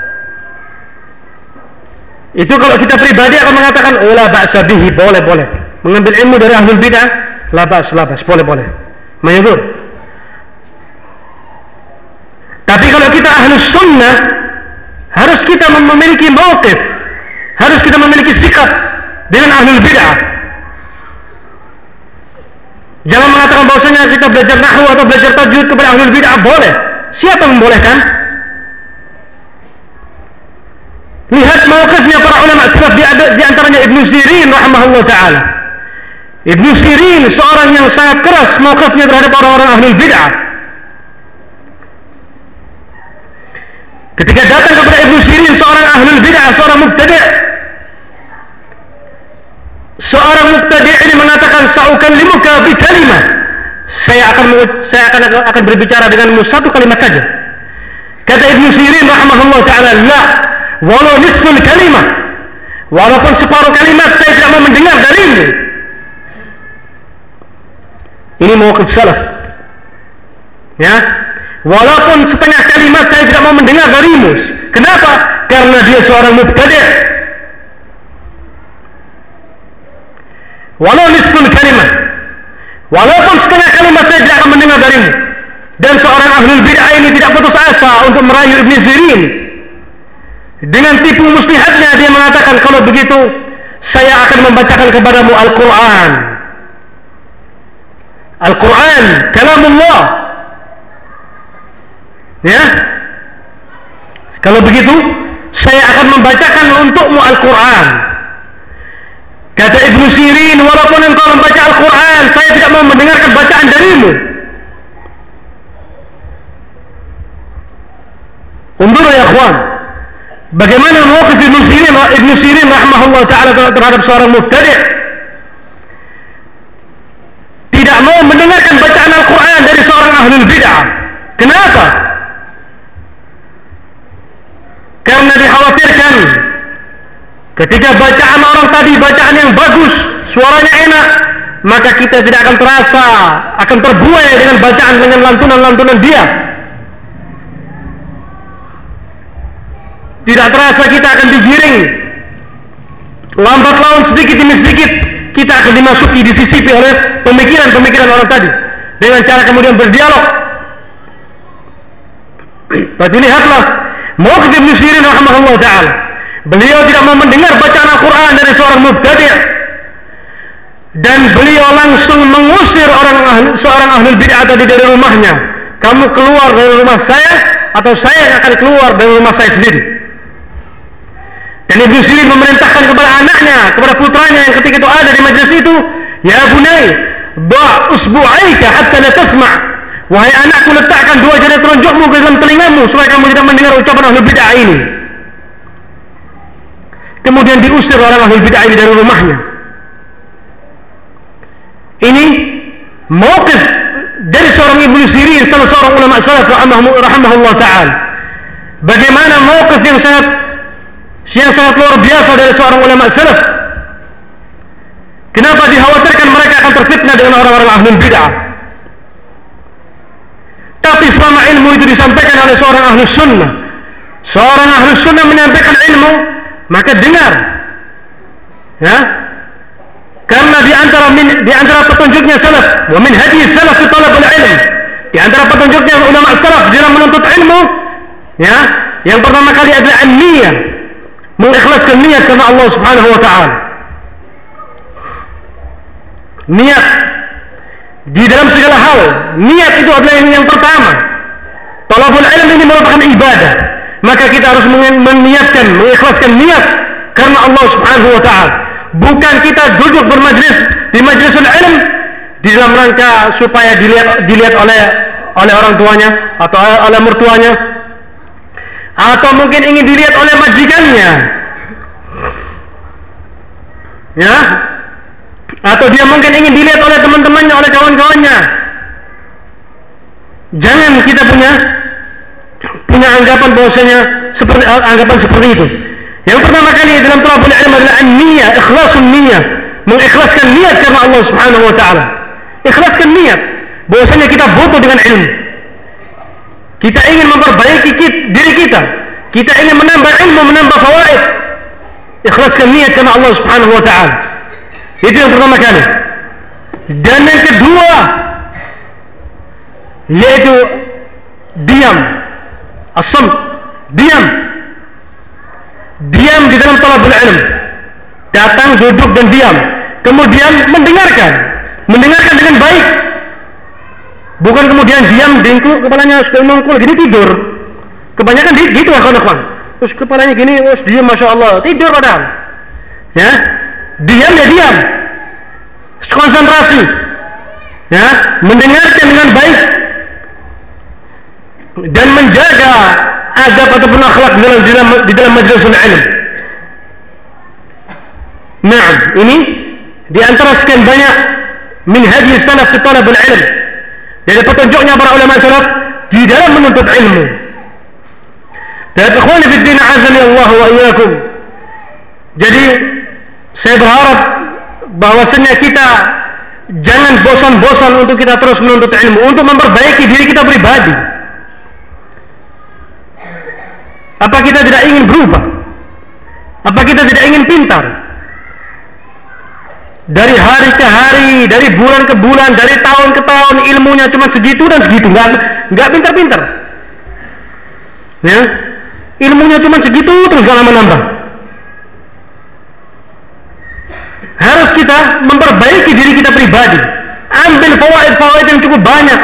Itu kalau kita pribadi akan mengatakan, oh la ba'sa bihi, boleh boleh. Mengambil ilmu dari ahlul bid'ah, la ba's, la ba's, boleh boleh. Mayadzur. Tapi kalau kita ahlus sunnah, harus kita memiliki mauqif, harus kita memiliki sikap dengan ahlul bid'ah. Jangan mengatakan bahwasanya kita belajar nahwu atau belajar tajwid kepada ahlul bid'ah boleh. Siapa yang membolehkan? Lihat mauqifnya para ulama salaf, di antaranya Ibnu Sirin rahimahullah taala. Ibnu Sirin seorang yang sangat keras mauqifnya terhadap orang-orang ahlul bid'ah. Ketika datang kepada Ibnu Sirin seorang ahlul bid'ah, seorang mubtadi', seorang mubtadi' ini mengatakan, sa'ukallimuka bi kalimah, saya akan saya akan akan berbicara denganmu satu kalimat saja. Kata Ibnu Sirin rahimahullah taala, la walau nisful kalimah, walaupun separuh kalimat saya tidak mau mendengar darimu. Ini mauqif salaf, ya, walaupun setengah kalimat saya tidak mau mendengar darimu. Kenapa? Karena dia seorang mubtadi'. Walau nisful kalimah, walaupun setengah kalimat saya tidak akan mendengar darimu. Dan seorang ahlul bid'ah ini tidak putus asa untuk merayu Ibnu Sirin. Dengan tipu muslihatnya dia mengatakan, kalau begitu saya akan membacakan kepadamu Al-Quran. Al-Quran kalamullah, ya, kalau begitu saya akan membacakan untukmu Al-Quran. Kata Ibnu Sirin, walaupun engkau membaca Al-Quran, saya tidak mau mendengarkan bacaan darimu. Undur ya ikhwan, bagaimana mauqif Ibnu Sirin, Ibnu Sirin rahimahullah taala terhadap seorang mubtadi', tidak mau mendengarkan bacaan Al-Quran dari seorang ahlul bid'ah. Kenapa? Karena dikhawatirkan ketika bacaan orang tadi bacaan yang bagus, suaranya enak, maka kita tidak akan terasa, akan terbuai dengan bacaan, dengan lantunan-lantunan dia. Tidak terasa kita akan digiring, lambat laun sedikit demi sedikit kita akan dimasuki, disisipi oleh pemikiran-pemikiran orang tadi dengan cara kemudian berdialog. Tapi lihatlah mauqif Ibnu Sirin rahimahullah taala. Beliau tidak mau mendengar bacaan Al-Quran dari seorang mubtadi', dan beliau langsung mengusir orang ahli, seorang ahlul bid'ah tadi dari rumahnya. Kamu keluar dari rumah saya, atau saya yang akan keluar dari rumah saya sendiri. Dan Ibnu Sirin memerintahkan kepada anaknya, kepada putranya yang ketika itu ada di majelis itu, ya bunai, ba' usbu'aika hatta la tasma', wahai anakku, letakkan dua jari telunjukmu ke dalam telingamu supaya kamu tidak mendengar ucapan ahlul bid'ah ini. Kemudian diusir orang ahlul bid'ah ini dari rumahnya. Ini mauqif dari seorang Ibnu Sirin, salah seorang ulama salaf rahimahullah taala. Bagaimana mauqif yang sangat yang sangat luar biasa dari seorang ulama salaf. Kenapa dikhawatirkan mereka akan terfitnah dengan orang-orang ahlul bid'ah? Tapi selama ilmu itu disampaikan oleh seorang ahlus sunnah, seorang ahlus sunnah menyampaikan ilmu, maka dengar, ya, karena di antara di antara petunjuknya salaf, wa min hadi salaf fi talabul ilm, di antara petunjuknya ulama salaf dalam menuntut ilmu, ya, yang pertama kali adalah an-niyah, mengikhlaskan niat karena Allah Subhanahu wa taala. Niat di dalam segala hal, niat itu adalah yang, yang pertama. Talabul ilm ini merupakan ibadah. maka kita harus meniatkan, mengikhlaskan niat karena Allah Subhanahu wa taala. Bukan kita duduk bermajlis di majlisul ilm di dalam rangka supaya dilihat dilihat oleh oleh orang tuanya atau oleh mertuanya, atau mungkin ingin dilihat oleh majikannya, ya, atau dia mungkin ingin dilihat oleh teman-temannya, oleh kawan-kawannya. Jangan kita punya punya anggapan bahwasanya seperti anggapan seperti itu. Yang pertama kali dalam thalabul ilm adalah an-niyah, ikhlasun niyah, mengikhlaskan niat karena Allah Subhanahu wa taala. Ikhlaskan niat bahwasanya kita butuh dengan ilmu. Kita ingin memperbaiki diri kita. Kita ingin menambah ilmu, menambah fawaid. Ikhlaskan niat karena Allah Subhanahu wa taala. Itu yang pertama kali. Dan yang kedua yaitu diam, as-samt, diam. Diam di dalam thalabul ilm. Datang, duduk dan diam. Kemudian mendengarkan, mendengarkan dengan baik. Bukan kemudian diam, dengkul, kepalanya sudah mengkul, gini tidur. Kebanyakan gitu ya kawan-kawan. Terus kepalanya gini, terus diam, masya Allah, tidur padahal. Ya, diam ya diam. Konsentrasi. Ya, mendengarkan dengan baik dan menjaga adab ataupun akhlak di dalam di dalam, di dalam majlisul ilm. Nah, ini di antara sekian banyak min hadi salaf fi talab al-ilm. Dari petunjuknya para ulama salaf di dalam menuntut ilmu. Dan ikhwani fi din azani Allah wa iyyakum. Jadi saya berharap bahwasanya kita jangan bosan-bosan untuk kita terus menuntut ilmu, untuk memperbaiki diri kita pribadi. Apa kita tidak ingin berubah? Apa kita tidak ingin pintar? Dari hari ke hari, dari bulan ke bulan, dari tahun ke tahun, ilmunya cuma segitu dan segitu, nggak nggak pintar-pintar. Ya, ilmunya cuma segitu terus nggak nambah-nambah. Harus kita memperbaiki diri kita pribadi. Ambil fawaid-fawaid yang cukup banyak.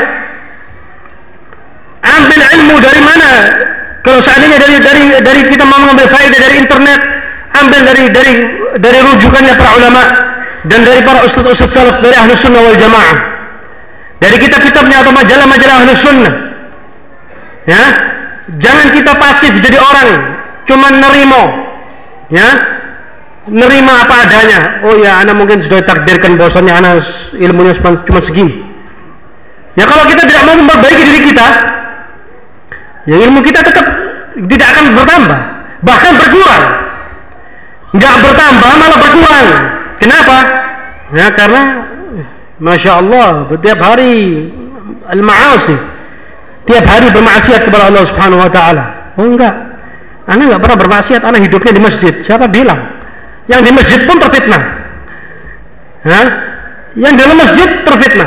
Ambil ilmu dari mana? Kalau seandainya dari dari dari kita mau mengambil faedah dari internet, ambil dari dari dari rujukannya para ulama dan dari para ustaz-ustaz salaf dari ahli sunnah wal jamaah, dari kitab-kitabnya atau majalah-majalah ahli sunnah. Ya, jangan kita pasif jadi orang cuma nerimo, ya, nerima apa adanya. Oh ya, anak mungkin sudah takdirkan bahwasanya anak ilmunya cuma segini. Ya, kalau kita tidak mau memperbaiki diri kita, ya ilmu kita tetap tidak akan bertambah, bahkan berkurang. Nggak bertambah, malah berkurang. Kenapa? Ya karena masya Allah setiap hari al-ma'asi, tiap hari bermaksiat kepada Allah Subhanahu Wa Taala. Oh enggak, anak nggak pernah bermaksiat, anak hidupnya di masjid. Siapa bilang? Yang di masjid pun terfitnah. Hah? Yang dalam masjid terfitnah.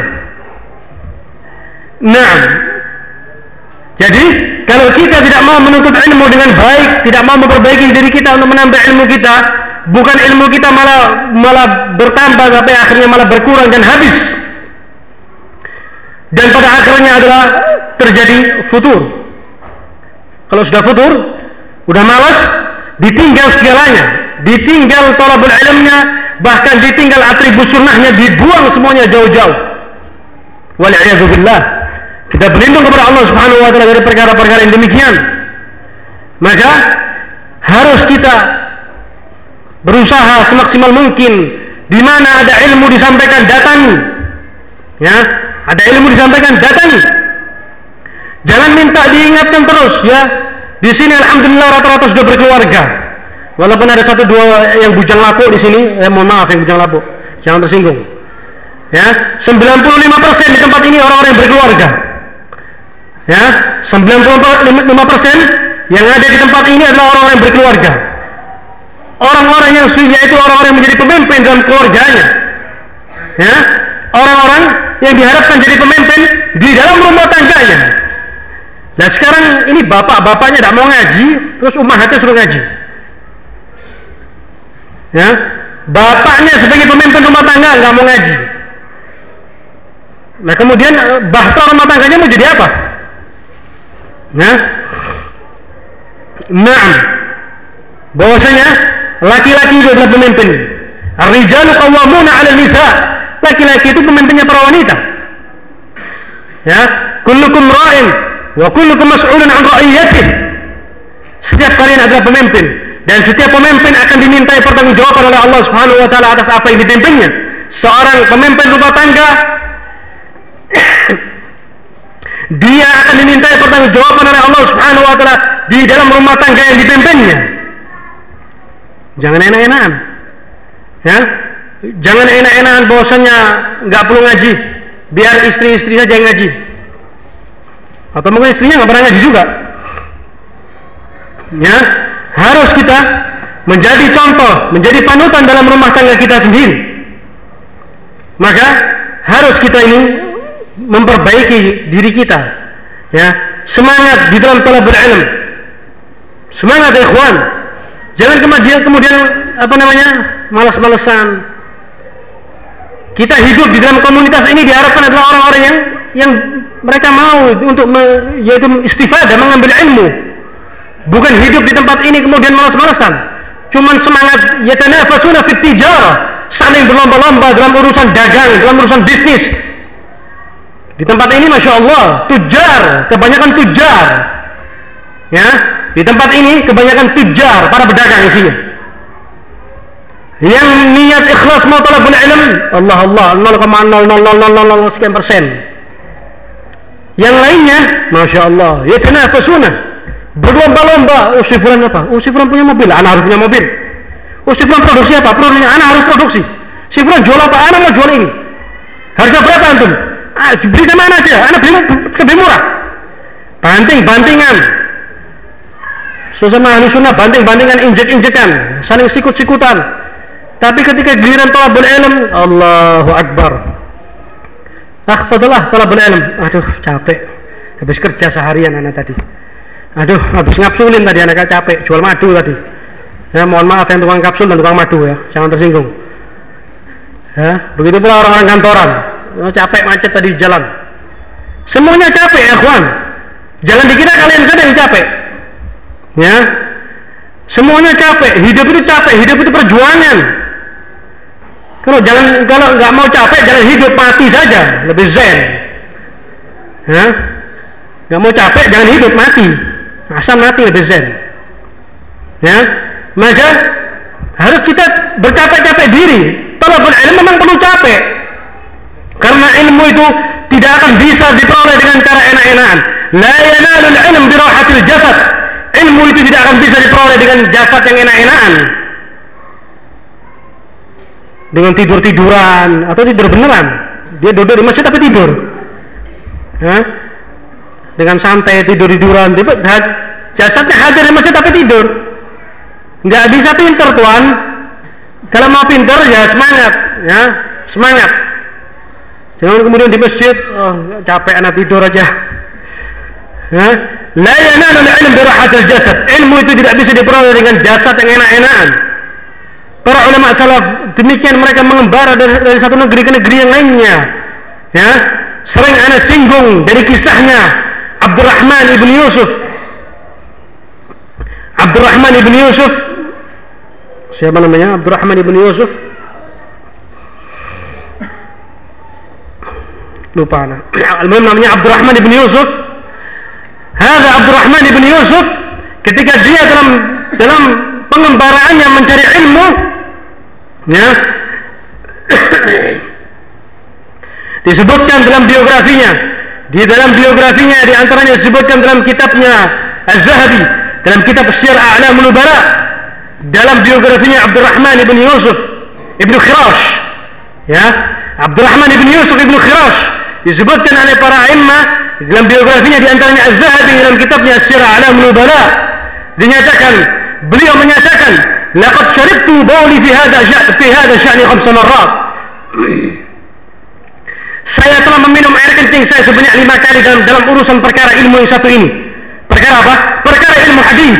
Nah, jadi kalau kita tidak mau menuntut ilmu dengan baik, tidak mau memperbaiki diri kita untuk menambah ilmu kita, bukan ilmu kita malah malah bertambah sampai akhirnya malah berkurang dan habis. Dan pada akhirnya adalah terjadi futur. Kalau sudah futur, udah malas, ditinggal segalanya, ditinggal thalabul ilmnya, bahkan ditinggal atribut sunnahnya, dibuang semuanya jauh-jauh. Wal'iyadzu billah. Kita berlindung kepada Allah Subhanahu wa taala dari perkara-perkara yang demikian. Maka harus kita berusaha semaksimal mungkin di mana ada ilmu disampaikan datangi. Ya, ada ilmu disampaikan datangi. Jangan minta diingatkan terus ya. Di sini alhamdulillah rata-rata sudah berkeluarga. Walaupun ada satu dua yang bujang lapuk di sini, eh, mohon maaf yang bujang lapuk, jangan tersinggung. Ya, sembilan puluh lima persen di tempat ini orang-orang yang berkeluarga. Ya, sembilan puluh lima persen yang ada di tempat ini adalah orang-orang yang berkeluarga. Orang-orang yang yaitu orang-orang yang menjadi pemimpin dalam keluarganya. Ya, orang-orang yang diharapkan jadi pemimpin di dalam rumah tangganya. Nah sekarang ini bapak-bapaknya tidak mau ngaji, terus ummahatnya suruh ngaji. Ya, bapaknya sebagai pemimpin rumah tangga nggak mau ngaji. Nah kemudian bahtera rumah tangganya mau jadi apa? Nah, Naam, bahwasanya laki-laki itu adalah pemimpin. Ar-rijalu qawwamuna 'ala nisa. Laki-laki itu pemimpinnya para wanita. Ya, kullukum ra'in wa kullukum mas'ulun 'an ra'iyatihi. Setiap kalian adalah pemimpin dan setiap pemimpin akan dimintai pertanggungjawaban oleh Allah Subhanahu wa taala atas apa yang dipimpinnya. Seorang pemimpin rumah tangga dia akan dimintai pertanggungjawaban oleh Allah Subhanahu wa taala di dalam rumah tangga yang dipimpinnya. Jangan enak-enakan. Ya. Jangan enak-enakan bahwasanya enggak perlu ngaji, biar istri-istri saja yang ngaji. Atau mungkin istrinya enggak pernah ngaji juga. Ya, harus kita menjadi contoh, menjadi panutan dalam rumah tangga kita sendiri. Maka harus kita ini memperbaiki diri kita. Ya, semangat di dalam talabul ilm. Semangat ya ikhwan. Jangan kemudian kemudian apa namanya? malas-malasan. Kita hidup di dalam komunitas ini diharapkan adalah orang-orang yang yang mereka mau untuk me, yaitu istifadah, mengambil ilmu. Bukan hidup di tempat ini kemudian malas-malasan. Cuman semangat yatanafasuna fit tijarah, saling berlomba-lomba dalam urusan dagang, dalam urusan bisnis. Di tempat ini Masya Allah tujar, kebanyakan tujar. Ya, di tempat ini kebanyakan tujar, para pedagang isinya. Yang niat ikhlas mau talabul ilm, Allah Allah nol koma nol nol nol nol nol sekian persen. Yang lainnya Masya Allah yatanafasuna, berlomba-lomba. Oh si fulan apa? Oh si fulan punya mobil, anak harus punya mobil. Oh si fulan produksi apa? Produksinya anak harus produksi. Si fulan jual apa? Anak mau jual ini. Harga berapa antum? Ah, beli sama anak aja, anak beli lebih murah. Banting-bantingan. Sesama ahli sunnah banting-bantingan, injek-injekan, saling sikut-sikutan. Tapi ketika giliran talabul ilm, Allahu Akbar. Akhfadullah talabul ilm. Aduh capek, habis kerja seharian anak tadi. Aduh, habis ngapsulin tadi anak capek, jual madu tadi. Ya, mohon maaf yang tukang kapsul dan tukang madu ya, jangan tersinggung. Ya, begitu pula orang-orang kantoran, oh, capek macet tadi di jalan. Semuanya capek ya, kawan. Jangan dikira kalian saja yang capek. Ya, semuanya capek. Hidup itu capek, hidup itu perjuangan. Kalau jangan, kalau nggak mau capek, jangan hidup, mati saja, lebih zen. Ya, nggak mau capek, jangan hidup, mati. Asal mati lebih zen. Ya, maka harus kita bercapek-capek diri. Talabul ilm memang perlu capek, karena ilmu itu tidak akan bisa diperoleh dengan cara enak-enakan. La yanalul ilm birahatil jasad. Ilmu itu tidak akan bisa diperoleh dengan jasad yang enak-enakan, dengan tidur-tiduran atau tidur beneran. Dia duduk di masjid tapi tidur. Ya, dengan santai tidur-tiduran. Jasadnya hadir di masjid tapi tidur. Nggak bisa pinter tuan. Kalau mau pinter ya semangat, ya semangat. Jangan kemudian di masjid, oh, capek anak tidur aja. Ya, la yanalul ilm birahatil jasad. Ilmu itu tidak bisa diperoleh dengan jasad yang enak-enakan. Para ulama salaf demikian, mereka mengembara dari, dari satu negeri ke negeri yang lainnya. Ya, sering ana singgung dari kisahnya Abdurrahman ibn Yusuf. Abdurrahman ibn Yusuf, siapa namanya? Abdurrahman ibn Yusuf, lupa anak. Al-Muhim namanya Abdurrahman ibn Yusuf. Hadza Abdurrahman ibn Yusuf, ketika dia dalam dalam pengembaraannya mencari ilmu, ya, disebutkan dalam biografinya, di dalam biografinya di antaranya disebutkan dalam kitabnya Az-Zahabi, dalam kitab Syiar A'lamul Nubala, dalam biografinya Abdurrahman ibn Yusuf ibn Khirash, ya, Abdurrahman ibn Yusuf ibn Khirash disebutkan oleh para imam dalam biografinya, di antaranya Az-Zahabi dalam kitabnya Syiar A'lamul Nubala, dinyatakan, beliau menyatakan, laqad syaribtu bawli fi hadha fi hadha sya'ni khamsa marrat. Saya telah meminum air kencing saya sebanyak lima kali dalam dalam urusan perkara ilmu yang satu ini. Perkara apa? Perkara ilmu hadis.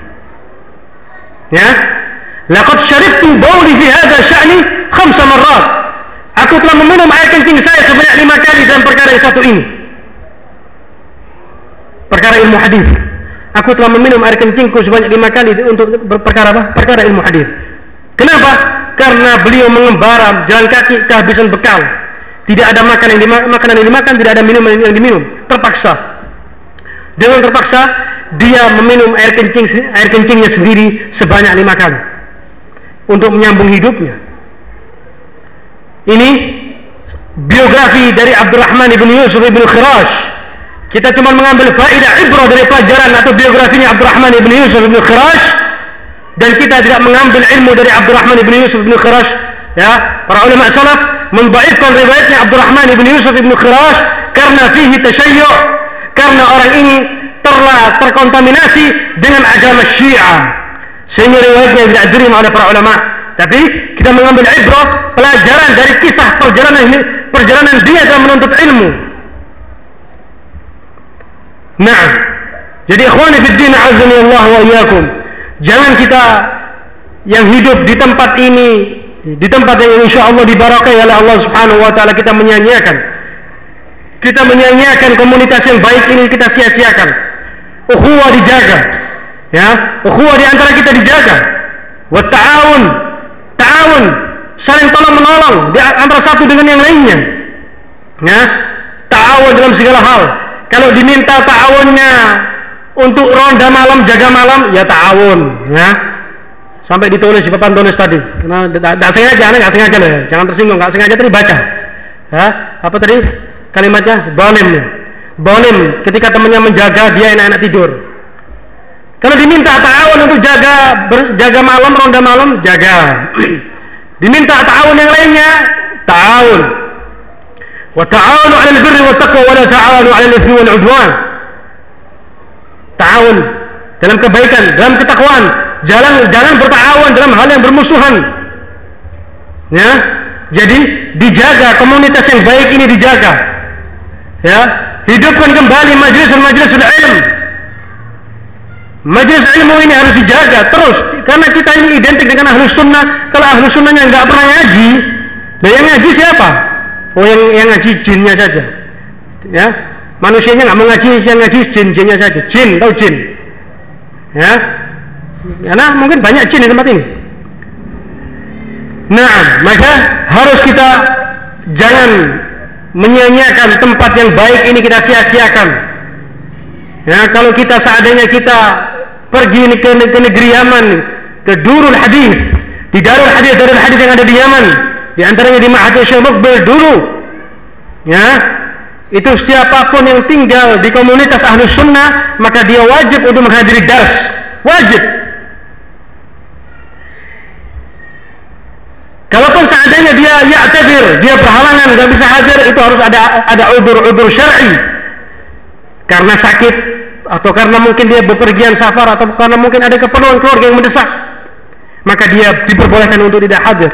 Ya, laqad syaribtu bawli fi hadha sya'ni khamsa marrat. Aku telah meminum air kencing saya sebanyak lima kali dalam perkara yang satu ini. Perkara ilmu hadis. aku telah meminum air kencingku sebanyak lima kali untuk perkara apa? Perkara ilmu hadis. Kenapa? Karena beliau mengembara jalan kaki kehabisan bekal. Tidak ada makan yang dimakan, makanan yang dimakan, tidak ada minuman yang diminum. Terpaksa. Dengan terpaksa dia meminum air kencing air kencingnya sendiri sebanyak lima kali untuk menyambung hidupnya. Ini biografi dari Abdurrahman ibn Yusuf ibn Khirash. Kita cuma mengambil faedah ibrah dari pelajaran atau biografinya Abdurrahman ibn Yusuf ibn Khirash, dan kita tidak mengambil ilmu dari Abdurrahman ibn Yusuf ibn Khirash. Ya, para ulama salaf membaikkan riwayatnya Abdurrahman ibn Yusuf ibn Khirash karena fihi tasyayyu', karena orang ini telah terkontaminasi dengan agama Syiah sehingga riwayatnya tidak diterima oleh para ulama. Tapi kita mengambil ibrah pelajaran dari kisah perjalanan perjalanan dia dalam menuntut ilmu. Nah, jadi ikhwani fid din azza Allah wa iyyakum, jangan kita yang hidup di tempat ini, di tempat yang insyaallah diberkahi oleh Allah Subhanahu wa taala, kita menyia-nyiakan. Kita menyia-nyiakan komunitas yang baik ini, kita sia-siakan. Ukhuwah dijaga. Ya, ukhuwah di antara kita dijaga. Wa ta'awun, ta'awun, saling tolong menolong di antara satu dengan yang lainnya. Ya, ta'awun dalam segala hal. Kalau diminta ta'awunnya untuk ronda malam, jaga malam, ya ta'awun, ya. Sampai ditulis di papan tulis tadi. Nah, tidak sengaja, nggak sengaja loh, ya. Jangan tersinggung, nggak sengaja tadi baca. Ya, apa tadi kalimatnya? Bolim, ya. Bolim. Ketika temannya menjaga, dia enak-enak tidur. Kalau diminta ta'awun untuk jaga jaga malam, ronda malam, jaga. Diminta ta'awun yang lainnya, ta'awun. Wa ta'awunu 'alal birri wat taqwa wa la ta'awunu 'alal itsmi wal 'udwan. Ta'awun dalam kebaikan, dalam ketakwaan. Jangan jangan berta'awun dalam hal yang bermusuhan. Ya. Jadi dijaga komunitas yang baik ini, dijaga. Ya, hidupkan kembali majelis-majelis ilmu. Majelis ilmu ini harus dijaga terus, karena kita ini identik dengan ahlus sunnah. Kalau ahlus sunnahnya nggak pernah ngaji, nah yang ngaji siapa? Oh, yang yang ngaji jinnya saja. Ya, manusianya nggak mau ngaji, yang ngaji jin-jinnya saja. Jin, tahu jin? Ya, karena mungkin banyak jin di tempat ini. Nah, maka harus kita jangan menyia-nyiakan tempat yang baik ini, kita sia-siakan. Ya, kalau kita seandainya kita pergi ke, ke negeri Yaman, ke Durul Hadis, di Darul Hadis, Darul Hadis yang ada di Yaman, di antaranya di Ma'had Syekh Muqbil dulu, ya, itu siapapun yang tinggal di komunitas Ahlus Sunnah, maka dia wajib untuk menghadiri dars, wajib. Kalaupun seandainya dia ya'tadzir, dia berhalangan, nggak bisa hadir, itu harus ada ada udzur-udzur syar'i, karena sakit, atau karena mungkin dia bepergian safar, atau karena mungkin ada keperluan keluarga yang mendesak, maka dia diperbolehkan untuk tidak hadir.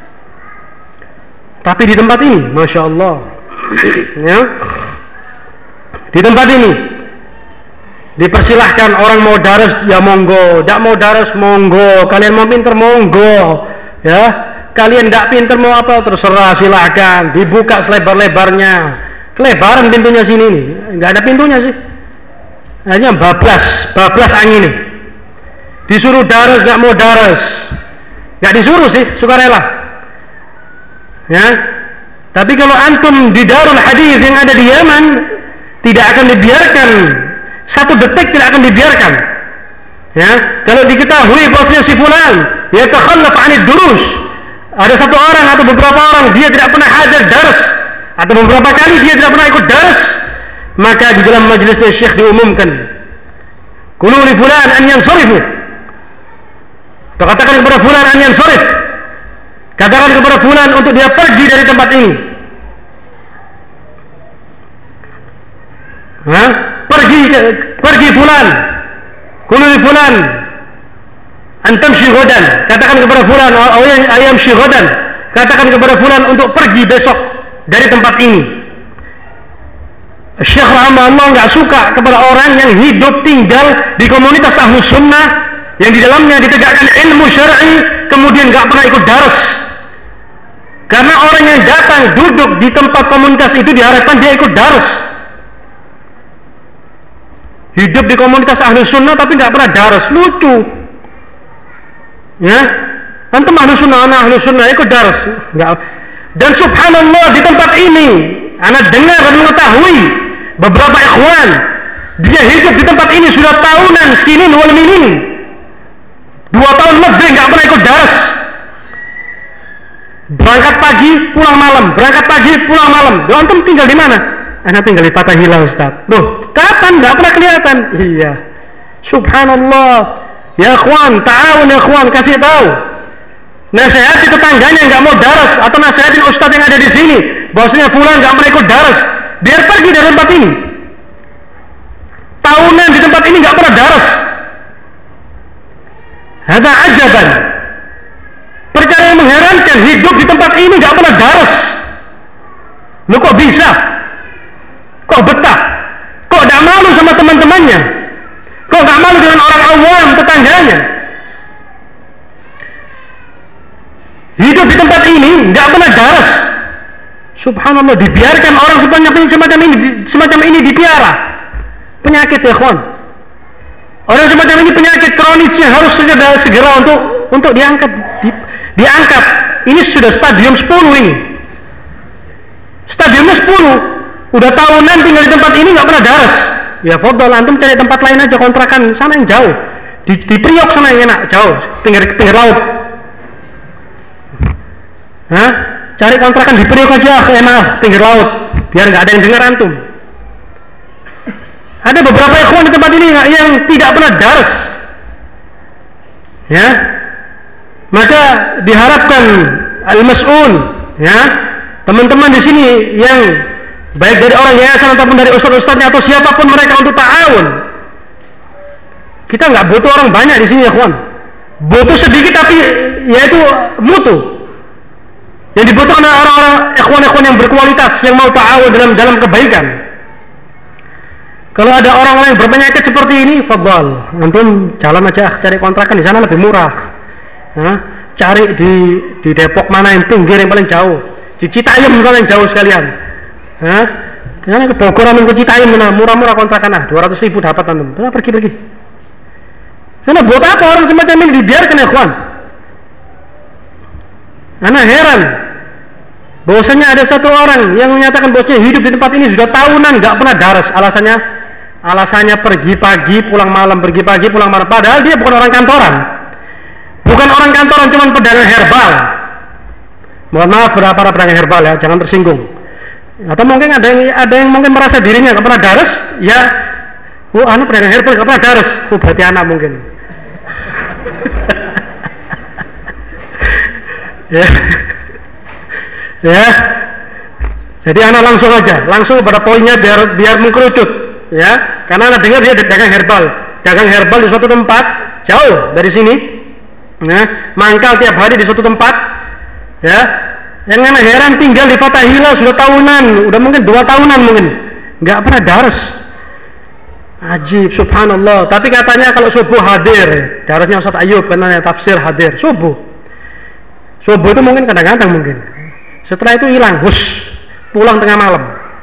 Tapi di tempat ini, masya Allah, ya, di tempat ini dipersilahkan orang mau daras, ya monggo, tidak mau daras monggo, kalian mau pinter monggo, ya. Kalian tidak pinter mau apa, terserah, silakan, dibuka selebar-lebarnya. Kelebaran pintunya sini nih, nggak ada pintunya sih, hanya bablas, bablas angin nih. Disuruh daras nggak mau daras, nggak disuruh sih, sukarela. Ya, tapi kalau antum di Darul Hadis yang ada di Yaman, tidak akan dibiarkan, satu detik tidak akan dibiarkan. Ya, kalau diketahui bosnya si fulan, ya takhallaf 'anid durus, ada satu orang atau beberapa orang dia tidak pernah hadir dars, atau beberapa kali dia tidak pernah ikut dars, maka di dalam majelisnya Syekh diumumkan, qulu li fulan an yansarifu, katakan kepada fulan an yansarif, katakan kepada fulan untuk dia pergi dari tempat ini. Hah? Pergi pergi fulan, qulu li fulan antamshi ghadan, katakan kepada fulan ayam shi ghadan, katakan kepada fulan untuk pergi besok dari tempat ini. Syekh rahimahullah nggak suka kepada orang yang hidup tinggal di komunitas Ahlus Sunnah yang di dalamnya ditegakkan ilmu syar'i, kemudian nggak pernah ikut dars. Karena orang yang datang duduk di tempat komunitas itu diharapkan dia ikut dars. hidup di komunitas ahli sunnah tapi nggak pernah daras, lucu. Ya, antum ahli sunnah, anak ahli sunnah ikut daras, nggak. Dan subhanallah di tempat ini, anak dengar dan mengetahui beberapa ikhwan, dia hidup di tempat ini sudah tahunan, sinin wal minin, dua tahun lebih nggak pernah ikut daras. Berangkat pagi, pulang malam, berangkat pagi, pulang malam. Loh, antum tinggal di mana? Anak tinggal di Fatahillah Ustaz. Loh, kapan? Nggak pernah kelihatan. Iya. Subhanallah. Ya ikhwan, ta'awun ya ikhwan, kasih tahu. Nasihati tetangganya nggak mau daras, atau nasihatin ustaz yang ada di sini, bahwasanya fulan nggak pernah ikut daras, biar pergi dari tempat ini. Tahunan di tempat ini nggak pernah daras. Hada ajaban. Perkara yang mengherankan, hidup di tempat ini nggak pernah daras. Lu kok bisa? Kok betah? Kok nggak malu sama teman-temannya? Kok nggak malu dengan orang awam tetangganya? Hidup di tempat ini nggak pernah daras. Subhanallah, dibiarkan orang semacam ini, semacam ini, semacam ini dipiara. Penyakit ya kawan. Orang semacam ini penyakit kronisnya harus segera, segera untuk untuk diangkat, di, diangkat. Ini sudah stadium sepuluh ini. Stadiumnya sepuluh. Udah tahunan tinggal di tempat ini nggak pernah daras. Ya fadhal, antum cari tempat lain aja, kontrakan sana yang jauh. Di, di Priok sana yang enak, jauh, pinggir pinggir laut. Hah? Cari kontrakan di Priok aja, enak, pinggir laut, biar nggak ada yang dengar antum. Ada beberapa ikhwan di tempat ini yang tidak pernah daras. Ya, maka diharapkan al-mas'ul, ya, teman-teman di sini yang baik dari orang yayasan ataupun dari ustaz-ustaznya atau siapapun mereka untuk ta'awun. Kita nggak butuh orang banyak di sini ya kawan. Butuh sedikit tapi yaitu mutu. Yang dibutuhkan adalah orang-orang ikhwan-ikhwan yang berkualitas, yang mau ta'awun dalam dalam kebaikan. Kalau ada orang-orang yang berpenyakit seperti ini, fadhal, antum jalan aja cari kontrakan di sana lebih murah. Hah? Cari di di Depok mana yang pinggir yang paling jauh, di Citayam misalnya yang jauh sekalian. Hah? Karena ke Bogor atau ke Citayam mana murah-murah kontrakan, ah dua ratus ribu dapat antum. Terus pergi-pergi. Karena buat apa orang semacam ini dibiarkan ya kawan? Ana heran bahwasanya ada satu orang yang menyatakan bahwasanya hidup di tempat ini sudah tahunan nggak pernah daras. Alasannya, alasannya pergi pagi pulang malam, pergi pagi pulang malam. Padahal dia bukan orang kantoran, bukan orang kantoran, cuman pedagang herbal. Mohon maaf para pedagang herbal ya, jangan tersinggung. Atau mungkin ada yang ada yang mungkin merasa dirinya nggak pernah daras, ya, oh anak pedagang herbal nggak pernah daras, oh berarti anak mungkin. Ya. Ya. Jadi anak langsung aja, langsung pada poinnya biar biar mengkerucut, ya. Karena anak dengar dia dagang herbal, dagang herbal di suatu tempat jauh dari sini, ya. Mangkal tiap hari di suatu tempat, ya. Yang anak heran tinggal di Fatahillah sudah tahunan, udah mungkin dua tahunan mungkin, nggak pernah daras. Ajib, subhanallah. Tapi katanya kalau subuh hadir, darasnya Ustaz Ayub, karena tafsir hadir subuh. Subuh itu mungkin kadang-kadang mungkin. Setelah itu hilang, hus, pulang tengah malam.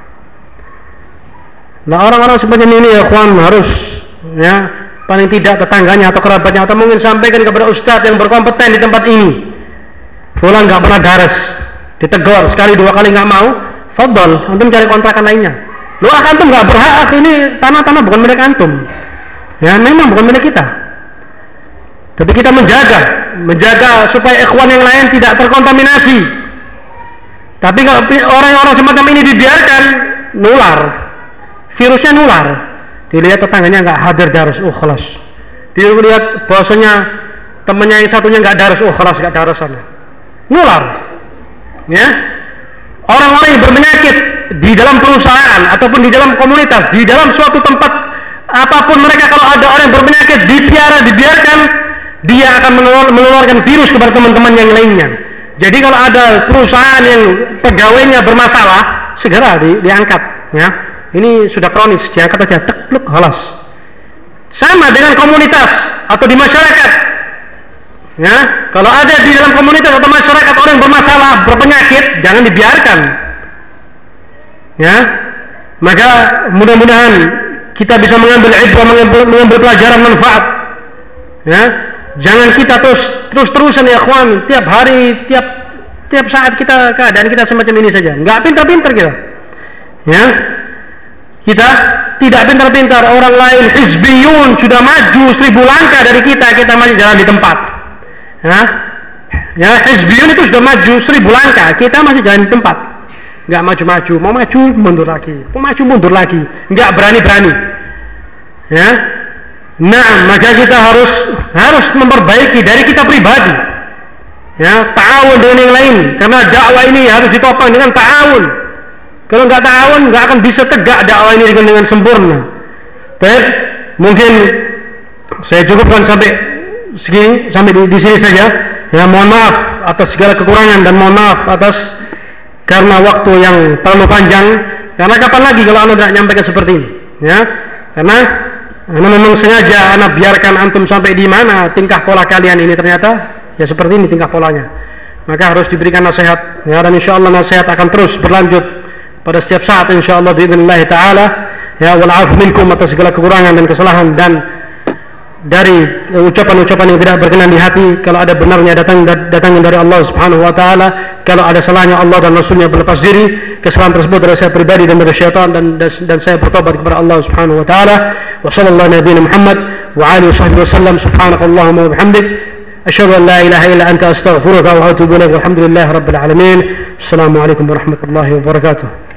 Nah orang-orang seperti ini ya kawan harus, ya paling tidak tetangganya atau kerabatnya atau mungkin sampaikan kepada ustadz yang berkompeten di tempat ini. Pulang nggak pernah daras, ditegur sekali dua kali nggak mau, fadhal, antum cari kontrakan lainnya. Lu antum nggak berhak, ini tanah-tanah bukan milik antum. Ya memang bukan milik kita. Tapi kita menjaga, menjaga supaya ikhwan yang lain tidak terkontaminasi. Tapi kalau orang-orang semacam ini dibiarkan, nular, virusnya nular. Dilihat tetangganya nggak hadir daras, oh khalas. Dilihat bahwasanya temannya yang satunya nggak daras, oh khalas nggak darasan. Nular, ya. Orang-orang yang berpenyakit di dalam perusahaan ataupun di dalam komunitas, di dalam suatu tempat apapun mereka, kalau ada orang yang berpenyakit dipiara, dibiarkan, dia akan menularkan virus kepada teman-teman yang lainnya. Jadi kalau ada perusahaan yang pegawainya bermasalah, segera di, diangkat, ya. Ini sudah kronis, diangkat aja, tek, pluk, halas. Sama dengan komunitas atau di masyarakat, ya. Kalau ada di dalam komunitas atau masyarakat orang yang bermasalah, berpenyakit, jangan dibiarkan, ya. Maka mudah-mudahan kita bisa mengambil ibrah, mengambil, mengambil pelajaran manfaat. Ya, jangan kita terus terus terusan ya ikhwan, tiap hari, tiap tiap saat kita keadaan kita semacam ini saja. Nggak pintar-pintar kita. Ya, kita tidak pintar-pintar. Orang lain hizbiyun sudah maju seribu langkah dari kita, kita masih jalan di tempat. Ya, ya hizbiyun itu sudah maju seribu langkah, kita masih jalan di tempat. Nggak maju-maju, mau maju mundur lagi, mau maju mundur lagi, nggak berani-berani. Ya, nah maka kita harus harus memperbaiki dari kita pribadi. Ya, ta'awun dengan yang lain, karena dakwah ini harus ditopang dengan ta'awun. Kalau nggak ta'awun, nggak akan bisa tegak dakwah ini dengan, dengan sempurna. Baik, mungkin saya cukupkan sampai sini, sampai di, di sini saja. Ya, mohon maaf atas segala kekurangan dan mohon maaf atas karena waktu yang terlalu panjang. Karena kapan lagi kalau anda tidak nyampaikan seperti ini? Ya, karena anda memang sengaja anda biarkan antum sampai di mana tingkah pola kalian ini ternyata ya seperti ini tingkah polanya. Maka harus diberikan nasihat. Ya, dan insya Allah nasihat akan terus berlanjut pada setiap saat insya Allah biidznillah taala. Ya, wal afu minkum atas segala kekurangan dan kesalahan dan dari ucapan-ucapan yang tidak berkenan di hati. Kalau ada benarnya datang datangnya dari Allah Subhanahu wa taala, kalau ada salahnya Allah dan Rasulnya berlepas diri. Kesalahan tersebut dari saya pribadi dan dari syaitan, dan dan saya bertobat kepada Allah Subhanahu wa taala. Wa sallallahu nabiyana Muhammad wa alihi wasallam. Subhanakallahumma wa bihamdik asyhadu an la ilaha illa anta astaghfiruka wa atubu ilaik. Walhamdulillahirabbil alamin. Assalamualaikum warahmatullahi wabarakatuh.